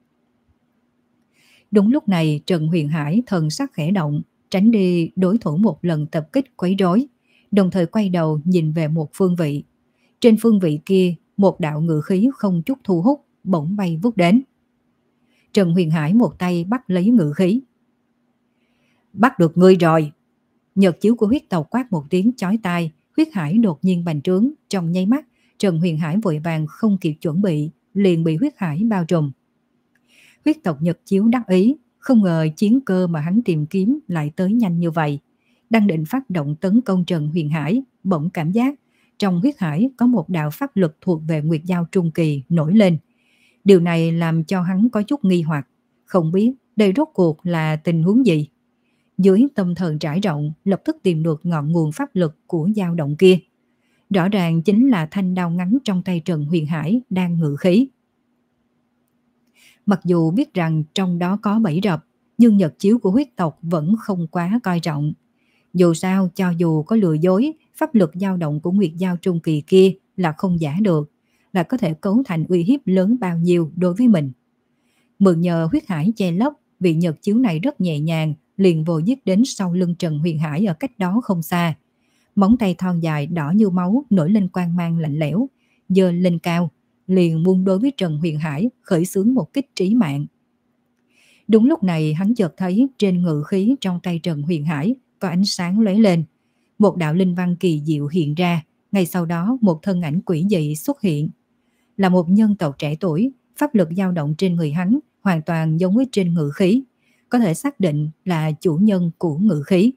Đúng lúc này Trần Huyền Hải thần sắc khẽ động, tránh đi đối thủ một lần tập kích quấy rối, đồng thời quay đầu nhìn về một phương vị. Trên phương vị kia, một đạo ngự khí không chút thu hút bỗng bay vút đến. Trần Huyền Hải một tay bắt lấy ngự khí. Bắt được ngươi rồi! Nhật chiếu của huyết tộc quát một tiếng chói tai, huyết hải đột nhiên bành trướng, trong nháy mắt, Trần Huyền Hải vội vàng không kịp chuẩn bị, liền bị huyết hải bao trùm. Huyết tộc Nhật chiếu đắc ý, không ngờ chiến cơ mà hắn tìm kiếm lại tới nhanh như vậy. Đang định phát động tấn công Trần Huyền Hải, bỗng cảm giác trong huyết hải có một đạo pháp lực thuộc về Nguyệt Giao Trung Kỳ nổi lên. Điều này làm cho hắn có chút nghi hoặc, không biết đây rốt cuộc là tình huống gì. Dưới tâm thần trải rộng, lập tức tìm được ngọn nguồn pháp lực của dao động kia. Rõ ràng chính là thanh đao ngắn trong tay Trần Huyền Hải đang ngự khí. Mặc dù biết rằng trong đó có bẫy rập, nhưng nhật chiếu của huyết tộc vẫn không quá coi trọng. Dù sao, cho dù có lừa dối, pháp lực dao động của Nguyệt Giao Trung Kỳ kia là không giả được, là có thể cấu thành uy hiếp lớn bao nhiêu đối với mình. Mượn nhờ huyết hải che lấp, vị nhật chiếu này rất nhẹ nhàng, liền vồ giết đến sau lưng Trần Huyền Hải ở cách đó không xa. Móng tay thon dài đỏ như máu nổi lên quang mang lạnh lẽo, giơ lên cao, liền muốn đối với Trần Huyền Hải khởi xướng một kích trí mạng. Đúng lúc này hắn chợt thấy trên ngự khí trong tay Trần Huyền Hải có ánh sáng lóe lên. Một đạo linh văn kỳ diệu hiện ra, ngay sau đó một thân ảnh quỷ dị xuất hiện. Là một nhân tộc trẻ tuổi, pháp lực dao động trên người hắn hoàn toàn giống với trên ngự khí, có thể xác định là chủ nhân của ngự khí.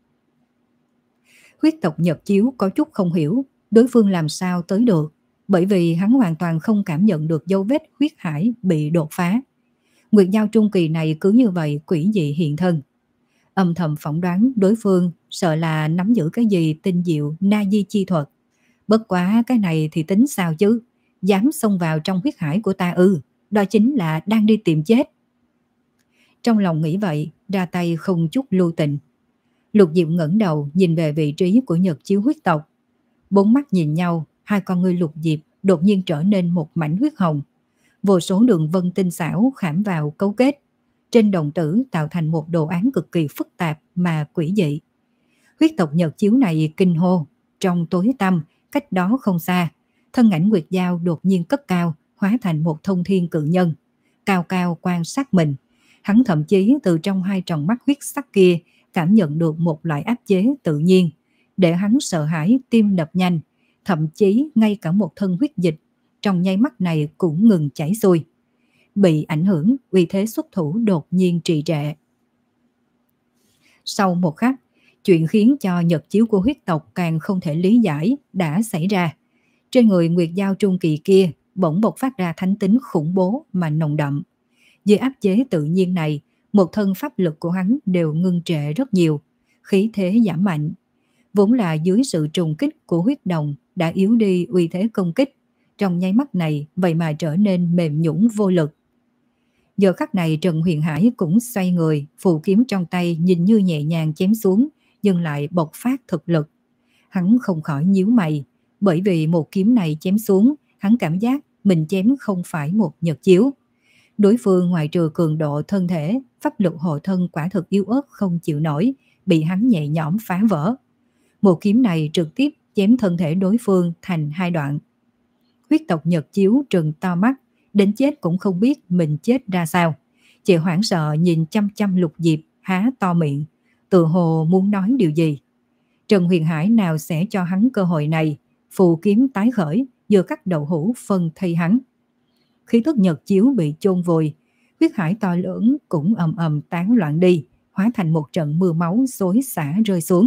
Huyết tộc Nhật chiếu có chút không hiểu đối phương làm sao tới được, bởi vì hắn hoàn toàn không cảm nhận được dấu vết huyết hải bị đột phá. Nguyệt Giao Trung Kỳ này cứ như vậy quỷ dị hiện thân. Âm thầm phỏng đoán đối phương sợ là nắm giữ cái gì tinh diệu na di chi thuật. Bất quá cái này thì tính sao chứ, dám xông vào trong huyết hải của ta ư, đó chính là đang đi tìm chết. Trong lòng nghĩ vậy, ra tay không chút lưu tình. Lục Diệp ngẩng đầu nhìn về vị trí của Nhật chiếu huyết tộc. Bốn mắt nhìn nhau, hai con ngươi Lục Diệp đột nhiên trở nên một mảnh huyết hồng. Vô số đường vân tinh xảo khảm vào cấu kết, trên đồng tử tạo thành một đồ án cực kỳ phức tạp mà quỷ dị. Huyết tộc Nhật chiếu này kinh hô, trong tối tăm, cách đó không xa, thân ảnh Nguyệt Giao đột nhiên cất cao, hóa thành một thông thiên cự nhân, cao cao quan sát mình. Hắn thậm chí từ trong hai tròng mắt huyết sắc kia cảm nhận được một loại áp chế tự nhiên, để hắn sợ hãi tim đập nhanh, thậm chí ngay cả một thân huyết dịch trong nháy mắt này cũng ngừng chảy xuôi. Bị ảnh hưởng, uy thế xuất thủ đột nhiên trì trệ. Sau một khắc, chuyện khiến cho nhật chiếu của huyết tộc càng không thể lý giải đã xảy ra. Trên người Nguyệt Giao Trung Kỳ kia bỗng bộc phát ra thánh tính khủng bố mà nồng đậm. Dưới áp chế tự nhiên này, một thân pháp lực của hắn đều ngưng trệ rất nhiều, khí thế giảm mạnh. Vốn là dưới sự trùng kích của huyết đồng đã yếu đi uy thế công kích, trong nháy mắt này vậy mà trở nên mềm nhũn vô lực. Giờ khắc này Trần Huyền Hải cũng xoay người, phù kiếm trong tay nhìn như nhẹ nhàng chém xuống, nhưng lại bộc phát thực lực. Hắn không khỏi nhíu mày, bởi vì một kiếm này chém xuống, hắn cảm giác mình chém không phải một nhật chiếu. Đối phương ngoài trừ cường độ thân thể, pháp lực hộ thân quả thực yếu ớt không chịu nổi, bị hắn nhẹ nhõm phá vỡ. Một kiếm này trực tiếp chém thân thể đối phương thành hai đoạn. Huyết tộc nhật chiếu trừng to mắt, đến chết cũng không biết mình chết ra sao. Chị hoảng sợ nhìn chăm chăm Lục Diệp, há to miệng, tự hồ muốn nói điều gì. Trần Huyền Hải nào sẽ cho hắn cơ hội này, phù kiếm tái khởi, vừa cắt đầu hũ phân thây hắn. Khí tức nhật chiếu bị chôn vùi, huyết hải to lớn cũng ầm ầm tán loạn đi, hóa thành một trận mưa máu xối xả rơi xuống.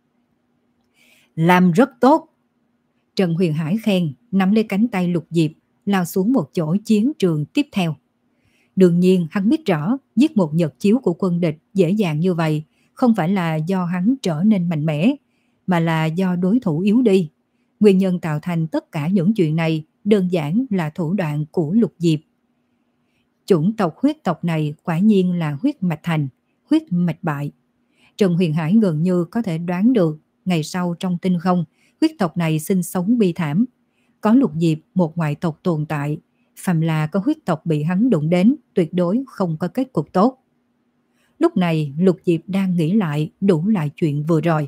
Làm rất tốt! Trần Huyền Hải khen, nắm lấy cánh tay Lục Diệp, lao xuống một chỗ chiến trường tiếp theo. Đương nhiên hắn biết rõ, giết một nhật chiếu của quân địch dễ dàng như vậy, không phải là do hắn trở nên mạnh mẽ, mà là do đối thủ yếu đi. Nguyên nhân tạo thành tất cả những chuyện này đơn giản là thủ đoạn của Lục Diệp. Chủng tộc huyết tộc này quả nhiên là huyết mạch thành, huyết mạch bại. Trần Huyền Hải gần như có thể đoán được ngày sau trong tinh không, huyết tộc này sinh sống bi thảm. Có Lục Diệp, một ngoại tộc tồn tại, phàm là có huyết tộc bị hắn đụng đến, tuyệt đối không có kết cục tốt. Lúc này Lục Diệp đang nghĩ lại đủ lại chuyện vừa rồi.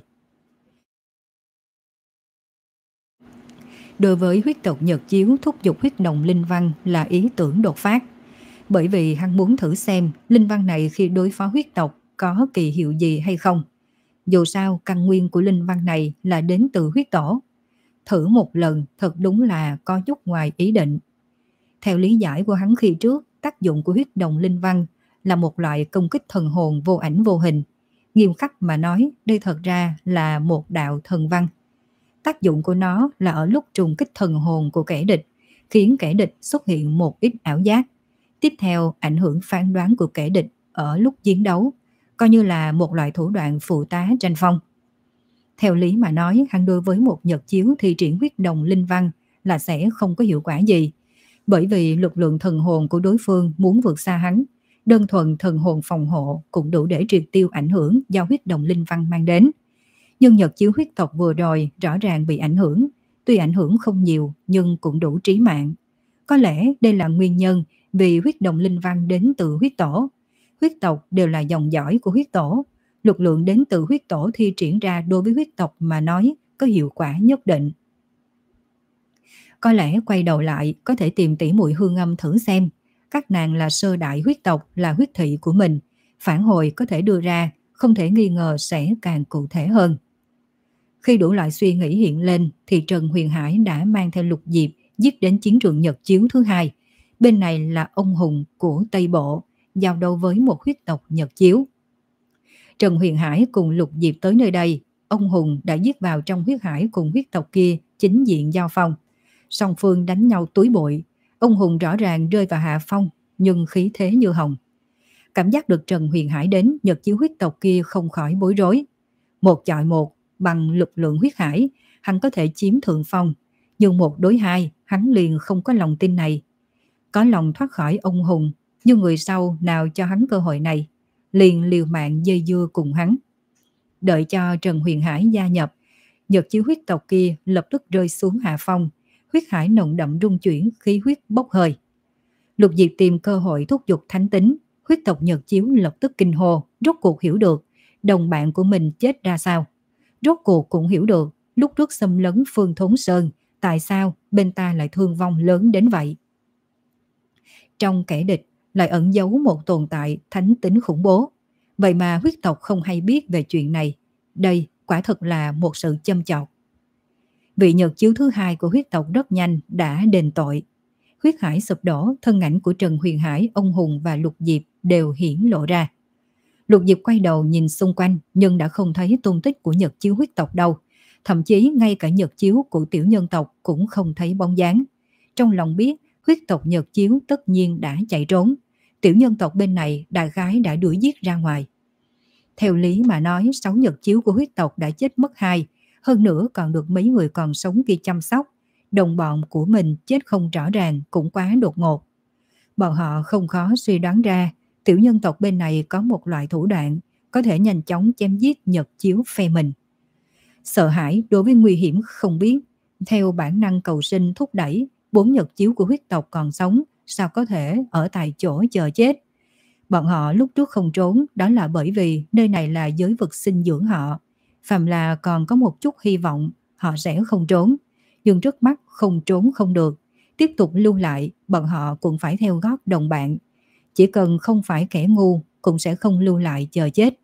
Đối với huyết tộc Nhật Chiếu, thúc giục huyết đồng linh văn là ý tưởng đột phát. Bởi vì hắn muốn thử xem linh văn này khi đối phó huyết tộc có kỳ hiệu gì hay không. Dù sao căn nguyên của linh văn này là đến từ huyết tổ. Thử một lần thật đúng là có chút ngoài ý định. Theo lý giải của hắn khi trước, tác dụng của huyết đồng linh văn là một loại công kích thần hồn vô ảnh vô hình. Nghiêm khắc mà nói, đây thật ra là một đạo thần văn. Tác dụng của nó là ở lúc trùng kích thần hồn của kẻ địch, khiến kẻ địch xuất hiện một ít ảo giác. Tiếp theo, ảnh hưởng phán đoán của kẻ địch ở lúc chiến đấu, coi như là một loại thủ đoạn phụ tá tranh phong. Theo lý mà nói, hắn đối với một Nhật Chiếu thi triển huyết đồng linh văn là sẽ không có hiệu quả gì. Bởi vì lực lượng thần hồn của đối phương muốn vượt xa hắn, đơn thuần thần hồn phòng hộ cũng đủ để triệt tiêu ảnh hưởng do huyết đồng linh văn mang đến. Nhưng Nhật Chiếu huyết tộc vừa rồi rõ ràng bị ảnh hưởng, tuy ảnh hưởng không nhiều nhưng cũng đủ trí mạng. Có lẽ đây là nguyên nhân vì huyết đồng linh văn đến từ huyết tổ. Huyết tộc đều là dòng dõi của huyết tổ. Lực lượng đến từ huyết tổ thi triển ra đối với huyết tộc mà nói có hiệu quả nhất định. Có lẽ quay đầu lại có thể tìm tỉ muội Hương Âm thử xem. Các nàng là sơ đại huyết tộc, là huyết thị của mình. Phản hồi có thể đưa ra, không thể nghi ngờ sẽ càng cụ thể hơn. Khi đủ loại suy nghĩ hiện lên thì Trần Huyền Hải đã mang theo Lục Diệp giết đến chiến trường Nhật Chiếu thứ hai. Bên này là ông Hùng của Tây Bộ, giao đấu với một huyết tộc Nhật Chiếu. Trần Huyền Hải cùng Lục Diệp tới nơi đây, ông Hùng đã giết vào trong huyết hải cùng huyết tộc kia chính diện giao phong. Song phương đánh nhau túi bụi, ông Hùng rõ ràng rơi vào hạ phong nhưng khí thế như hồng. Cảm giác được Trần Huyền Hải đến, Nhật Chiếu huyết tộc kia không khỏi bối rối. Một chọi một, bằng lực lượng huyết hải, hắn có thể chiếm thượng phong, nhưng một đối hai, hắn liền không có lòng tin này. Có lòng thoát khỏi ông Hùng, nhưng người sau nào cho hắn cơ hội này, liền liều mạng dây dưa cùng hắn. Đợi cho Trần Huyền Hải gia nhập, Nhật Chiếu huyết tộc kia lập tức rơi xuống hạ phong, huyết hải nồng đậm rung chuyển, khí huyết bốc hơi. Lục Diệp tìm cơ hội thúc giục thánh tính, huyết tộc Nhật Chiếu lập tức kinh hô, rốt cuộc hiểu được đồng bạn của mình chết ra sao. Rốt cuộc cũng hiểu được lúc trước xâm lấn Phương Thốn Sơn, tại sao bên ta lại thương vong lớn đến vậy. Trong kẻ địch lại ẩn giấu một tồn tại thánh tính khủng bố. Vậy mà huyết tộc không hay biết về chuyện này. Đây quả thật là một sự châm chọc. Vị Nhật Chiếu thứ hai của huyết tộc rất nhanh đã đền tội. Huyết hải sụp đổ, thân ảnh của Trần Huyền Hải, ông Hùng và Lục Diệp đều hiển lộ ra. Lục Diệp quay đầu nhìn xung quanh nhưng đã không thấy tung tích của Nhật Chiếu huyết tộc đâu. Thậm chí ngay cả Nhật Chiếu của tiểu nhân tộc cũng không thấy bóng dáng. Trong lòng biết huyết tộc Nhật Chiếu tất nhiên đã chạy trốn. Tiểu nhân tộc bên này đại khái đã đuổi giết ra ngoài. Theo lý mà nói, sáu Nhật Chiếu của huyết tộc đã chết mất hai, hơn nữa còn được mấy người còn sống kia chăm sóc. Đồng bọn của mình chết không rõ ràng cũng quá đột ngột. Bọn họ không khó suy đoán ra tiểu nhân tộc bên này có một loại thủ đoạn có thể nhanh chóng chém giết Nhật Chiếu phe mình. Sợ hãi đối với nguy hiểm không biết, theo bản năng cầu sinh thúc đẩy, bốn Nhật Chiếu của huyết tộc còn sống sao có thể ở tại chỗ chờ chết. Bọn họ lúc trước không trốn đó là bởi vì nơi này là giới vực sinh dưỡng họ. Phàm là còn có một chút hy vọng họ sẽ không trốn. Nhưng trước mắt không trốn không được, tiếp tục lưu lại bọn họ cũng phải theo gót đồng bạn. Chỉ cần không phải kẻ ngu cũng sẽ không lưu lại chờ chết.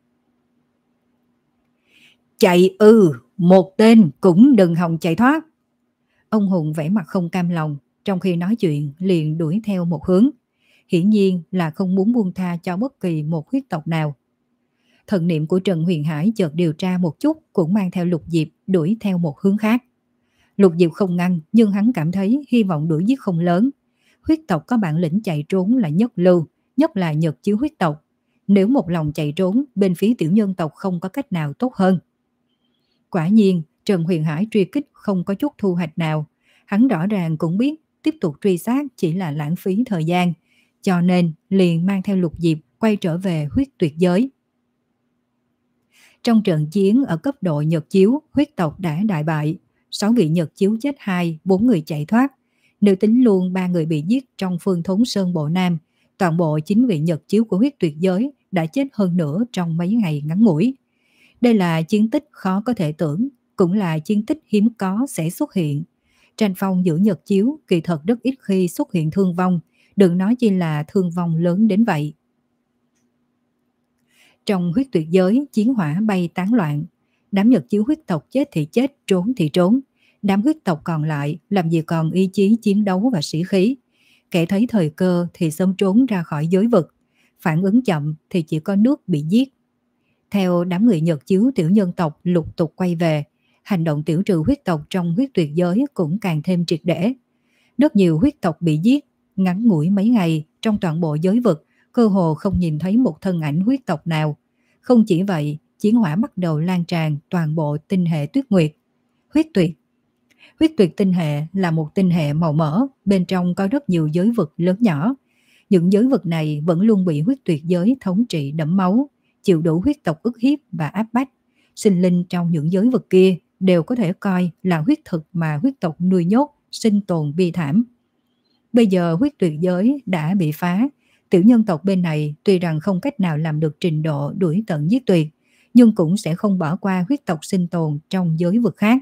Chạy ư, một tên cũng đừng hòng chạy thoát. Ông Hùng vẻ mặt không cam lòng, trong khi nói chuyện liền đuổi theo một hướng. Hiển nhiên là không muốn buông tha cho bất kỳ một huyết tộc nào. Thần niệm của Trần Huyền Hải chợt điều tra một chút, cũng mang theo Lục Diệp đuổi theo một hướng khác. Lục Diệp không ngăn, nhưng hắn cảm thấy hy vọng đuổi giết không lớn. Huyết tộc có bản lĩnh chạy trốn là nhất lưu, nhất là Nhật Chiếu huyết tộc. Nếu một lòng chạy trốn, bên phía tiểu nhân tộc không có cách nào tốt hơn. Quả nhiên, Trần Huyền Hải truy kích không có chút thu hoạch nào. Hắn rõ ràng cũng biết tiếp tục truy sát chỉ là lãng phí thời gian, cho nên liền mang theo Lục Diệp quay trở về huyết tuyệt giới. Trong trận chiến ở cấp độ Nhật Chiếu, huyết tộc đã đại bại, sáu vị Nhật Chiếu chết hai, bốn người chạy thoát. Nếu tính luôn ba người bị giết trong Phương Thốn Sơn Bộ Nam, toàn bộ chín vị Nhật Chiếu của huyết tuyệt giới đã chết hơn nữa trong mấy ngày ngắn ngủi. Đây là chiến tích khó có thể tưởng, cũng là chiến tích hiếm có sẽ xuất hiện. Tranh phong giữa Nhật Chiếu kỳ thật rất ít khi xuất hiện thương vong, đừng nói chi là thương vong lớn đến vậy. Trong huyết tuyệt giới, chiến hỏa bay tán loạn. Đám Nhật Chiếu huyết tộc chết thì chết, trốn thì trốn. Đám huyết tộc còn lại làm gì còn ý chí chiến đấu và sĩ khí. Kẻ thấy thời cơ thì sớm trốn ra khỏi giới vực. Phản ứng chậm thì chỉ có nước bị giết. Theo đám người Nhật Chiếu tiểu nhân tộc lục tục quay về, hành động tiểu trừ huyết tộc trong huyết tuyệt giới cũng càng thêm triệt để. Rất nhiều huyết tộc bị giết, ngắn ngủi mấy ngày trong toàn bộ giới vực, cơ hồ không nhìn thấy một thân ảnh huyết tộc nào. Không chỉ vậy, chiến hỏa bắt đầu lan tràn toàn bộ tinh hệ tuyết nguyệt. Huyết tuyệt Huyết tuyệt tinh hệ là một tinh hệ màu mỡ, bên trong có rất nhiều giới vực lớn nhỏ. Những giới vực này vẫn luôn bị huyết tuyệt giới thống trị đẫm máu, chịu đủ huyết tộc ức hiếp và áp bách. Sinh linh trong những giới vực kia đều có thể coi là huyết thực mà huyết tộc nuôi nhốt, sinh tồn bi thảm. Bây giờ huyết tuyệt giới đã bị phá, tiểu nhân tộc bên này tuy rằng không cách nào làm được trình độ đuổi tận giết tuyệt, nhưng cũng sẽ không bỏ qua huyết tộc sinh tồn trong giới vực khác.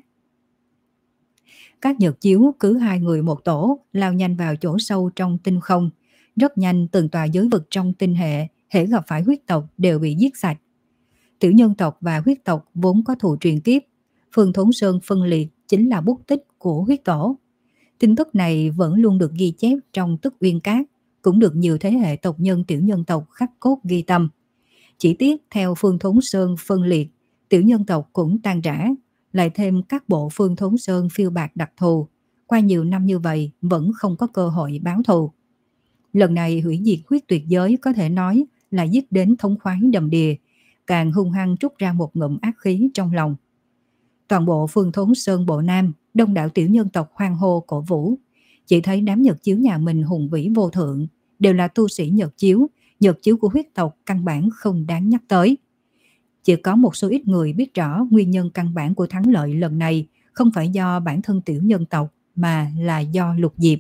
Các Nhật Chiếu cứ hai người một tổ lao nhanh vào chỗ sâu trong tinh không. Rất nhanh từng tòa giới vực trong tinh hệ hễ gặp phải huyết tộc đều bị giết sạch. Tiểu nhân tộc và huyết tộc vốn có thù truyền kiếp. Phương Thốn Sơn phân liệt chính là bút tích của huyết tổ. Tin tức này vẫn luôn được ghi chép trong Tức Uyên Cát, cũng được nhiều thế hệ tộc nhân tiểu nhân tộc khắc cốt ghi tâm. Chỉ tiếc theo Phương Thốn Sơn phân liệt, tiểu nhân tộc cũng tan rã, lại thêm các bộ Phương Thốn Sơn phiêu bạt đặc thù. Qua nhiều năm như vậy vẫn không có cơ hội báo thù. Lần này hủy diệt huyết tuyệt giới có thể nói là giết đến thống khoái đầm đìa, càng hung hăng trút ra một ngụm ác khí trong lòng. Toàn bộ Phương Thốn Sơn Bộ Nam, đông đảo tiểu nhân tộc hoan hô cổ vũ. Chỉ thấy đám Nhật Chiếu nhà mình hùng vĩ vô thượng, đều là tu sĩ Nhật Chiếu, Nhật Chiếu của huyết tộc căn bản không đáng nhắc tới. Chỉ có một số ít người biết rõ nguyên nhân căn bản của thắng lợi lần này không phải do bản thân tiểu nhân tộc mà là do Lục Diệp.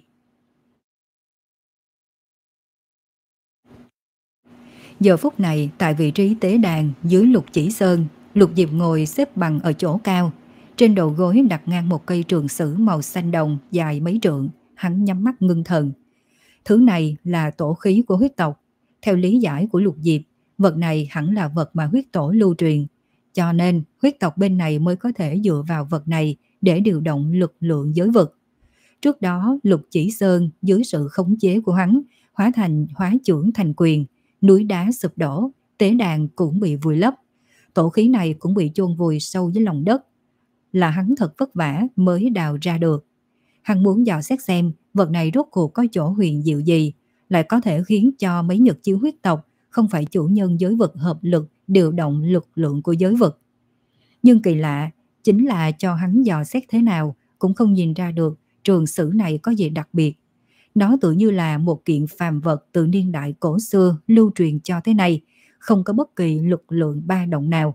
Giờ phút này tại vị trí tế đàn dưới Lục Chỉ Sơn, Lục Diệp ngồi xếp bằng ở chỗ cao. Trên đầu gối đặt ngang một cây trường sử màu xanh đồng dài mấy trượng, hắn nhắm mắt ngưng thần. Thứ này là tổ khí của huyết tộc. Theo lý giải của Lục Diệp, vật này hẳn là vật mà huyết tổ lưu truyền. Cho nên huyết tộc bên này mới có thể dựa vào vật này để điều động lực lượng giới vực. Trước đó Lục Chỉ Sơn dưới sự khống chế của hắn hóa thành hóa chưởng thành quyền, núi đá sụp đổ, tế đàn cũng bị vùi lấp. Tổ khí này cũng bị chôn vùi sâu dưới lòng đất. Là hắn thật vất vả mới đào ra được. Hắn muốn dò xét xem vật này rốt cuộc có chỗ huyền diệu gì, lại có thể khiến cho mấy Nhật Chiếu huyết tộc không phải chủ nhân giới vực hợp lực điều động lực lượng của giới vực. Nhưng kỳ lạ chính là cho hắn dò xét thế nào cũng không nhìn ra được trường sử này có gì đặc biệt. Nó tự như là một kiện phàm vật từ niên đại cổ xưa lưu truyền cho thế này, không có bất kỳ lực lượng ba động nào.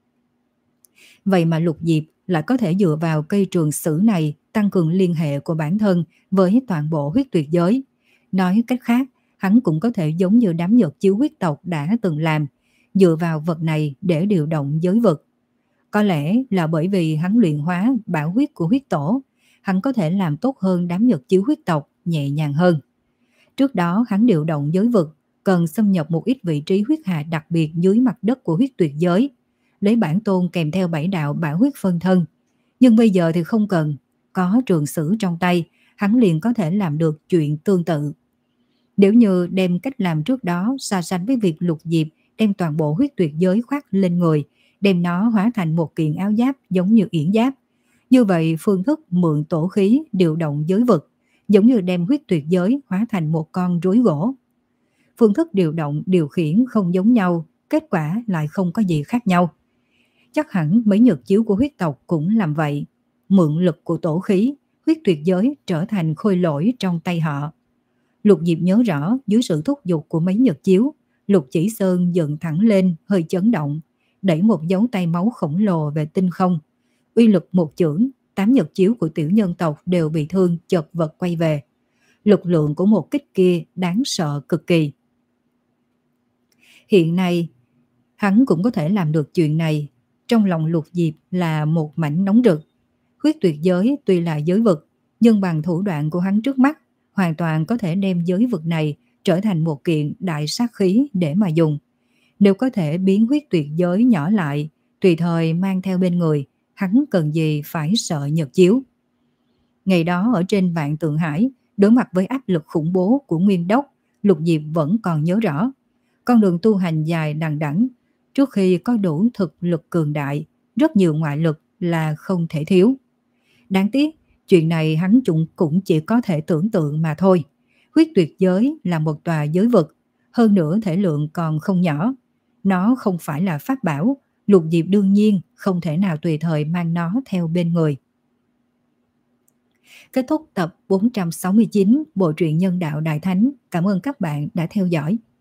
Vậy mà Lục Diệp lại có thể dựa vào cây trường sử này tăng cường liên hệ của bản thân với toàn bộ huyết tuyệt giới. Nói cách khác, hắn cũng có thể giống như đám Nhật Chiếu huyết tộc đã từng làm, dựa vào vật này để điều động giới vực. Có lẽ là bởi vì hắn luyện hóa bảo huyết của huyết tổ, hắn có thể làm tốt hơn đám Nhật Chiếu huyết tộc, nhẹ nhàng hơn. Trước đó hắn điều động giới vực, cần xâm nhập một ít vị trí huyết hà đặc biệt dưới mặt đất của huyết tuyệt giới, lấy bản tôn kèm theo bảy đạo bảo huyết phân thân. Nhưng bây giờ thì không cần, có trường sử trong tay, hắn liền có thể làm được chuyện tương tự. Nếu như đem cách làm trước đó so sánh với việc Lục Diệp đem toàn bộ huyết tuyệt giới khoác lên người, đem nó hóa thành một kiện áo giáp giống như yển giáp, như vậy phương thức mượn tổ khí điều động giới vực giống như đem huyết tuyệt giới hóa thành một con rối gỗ. Phương thức điều động điều khiển không giống nhau, kết quả lại không có gì khác nhau. Chắc hẳn mấy Nhật Chiếu của huyết tộc cũng làm vậy, mượn lực của tổ khí, huyết tuyệt giới trở thành khôi lỗi trong tay họ. Lục Diệp nhớ rõ dưới sự thúc giục của mấy Nhật Chiếu, Lục Chỉ Sơn dựng thẳng lên hơi chấn động, đẩy một dấu tay máu khổng lồ về tinh không. Uy lực một chưởng, tám nhật chiếu của tiểu nhân tộc đều bị thương chật vật quay về. Lực lượng của một kích kia đáng sợ cực kỳ. Hiện nay, hắn cũng có thể làm được chuyện này. Trong lòng Lục Diệp là một mảnh nóng rực. Huyết tuyệt giới tuy là giới vực, nhưng bằng thủ đoạn của hắn trước mắt, hoàn toàn có thể đem giới vực này trở thành một kiện đại sát khí để mà dùng. Nếu có thể biến huyết tuyệt giới nhỏ lại, tùy thời mang theo bên người, hắn cần gì phải sợ nhật chiếu. Ngày đó ở trên Vạn Tượng Hải, đối mặt với áp lực khủng bố của Nguyên Đốc, Lục Diệp vẫn còn nhớ rõ. Con đường tu hành dài đằng đẵng, trước khi có đủ thực lực cường đại, rất nhiều ngoại lực là không thể thiếu. Đáng tiếc, chuyện này hắn chúng cũng chỉ có thể tưởng tượng mà thôi. Huyết tuyệt giới là một tòa giới vực, hơn nữa thể lượng còn không nhỏ. Nó không phải là pháp bảo, Lục Diệp đương nhiên không thể nào tùy thời mang nó theo bên người. Kết thúc tập bốn trăm sáu mươi chín Bộ truyện Nhân Đạo Đại Thánh. Cảm ơn các bạn đã theo dõi.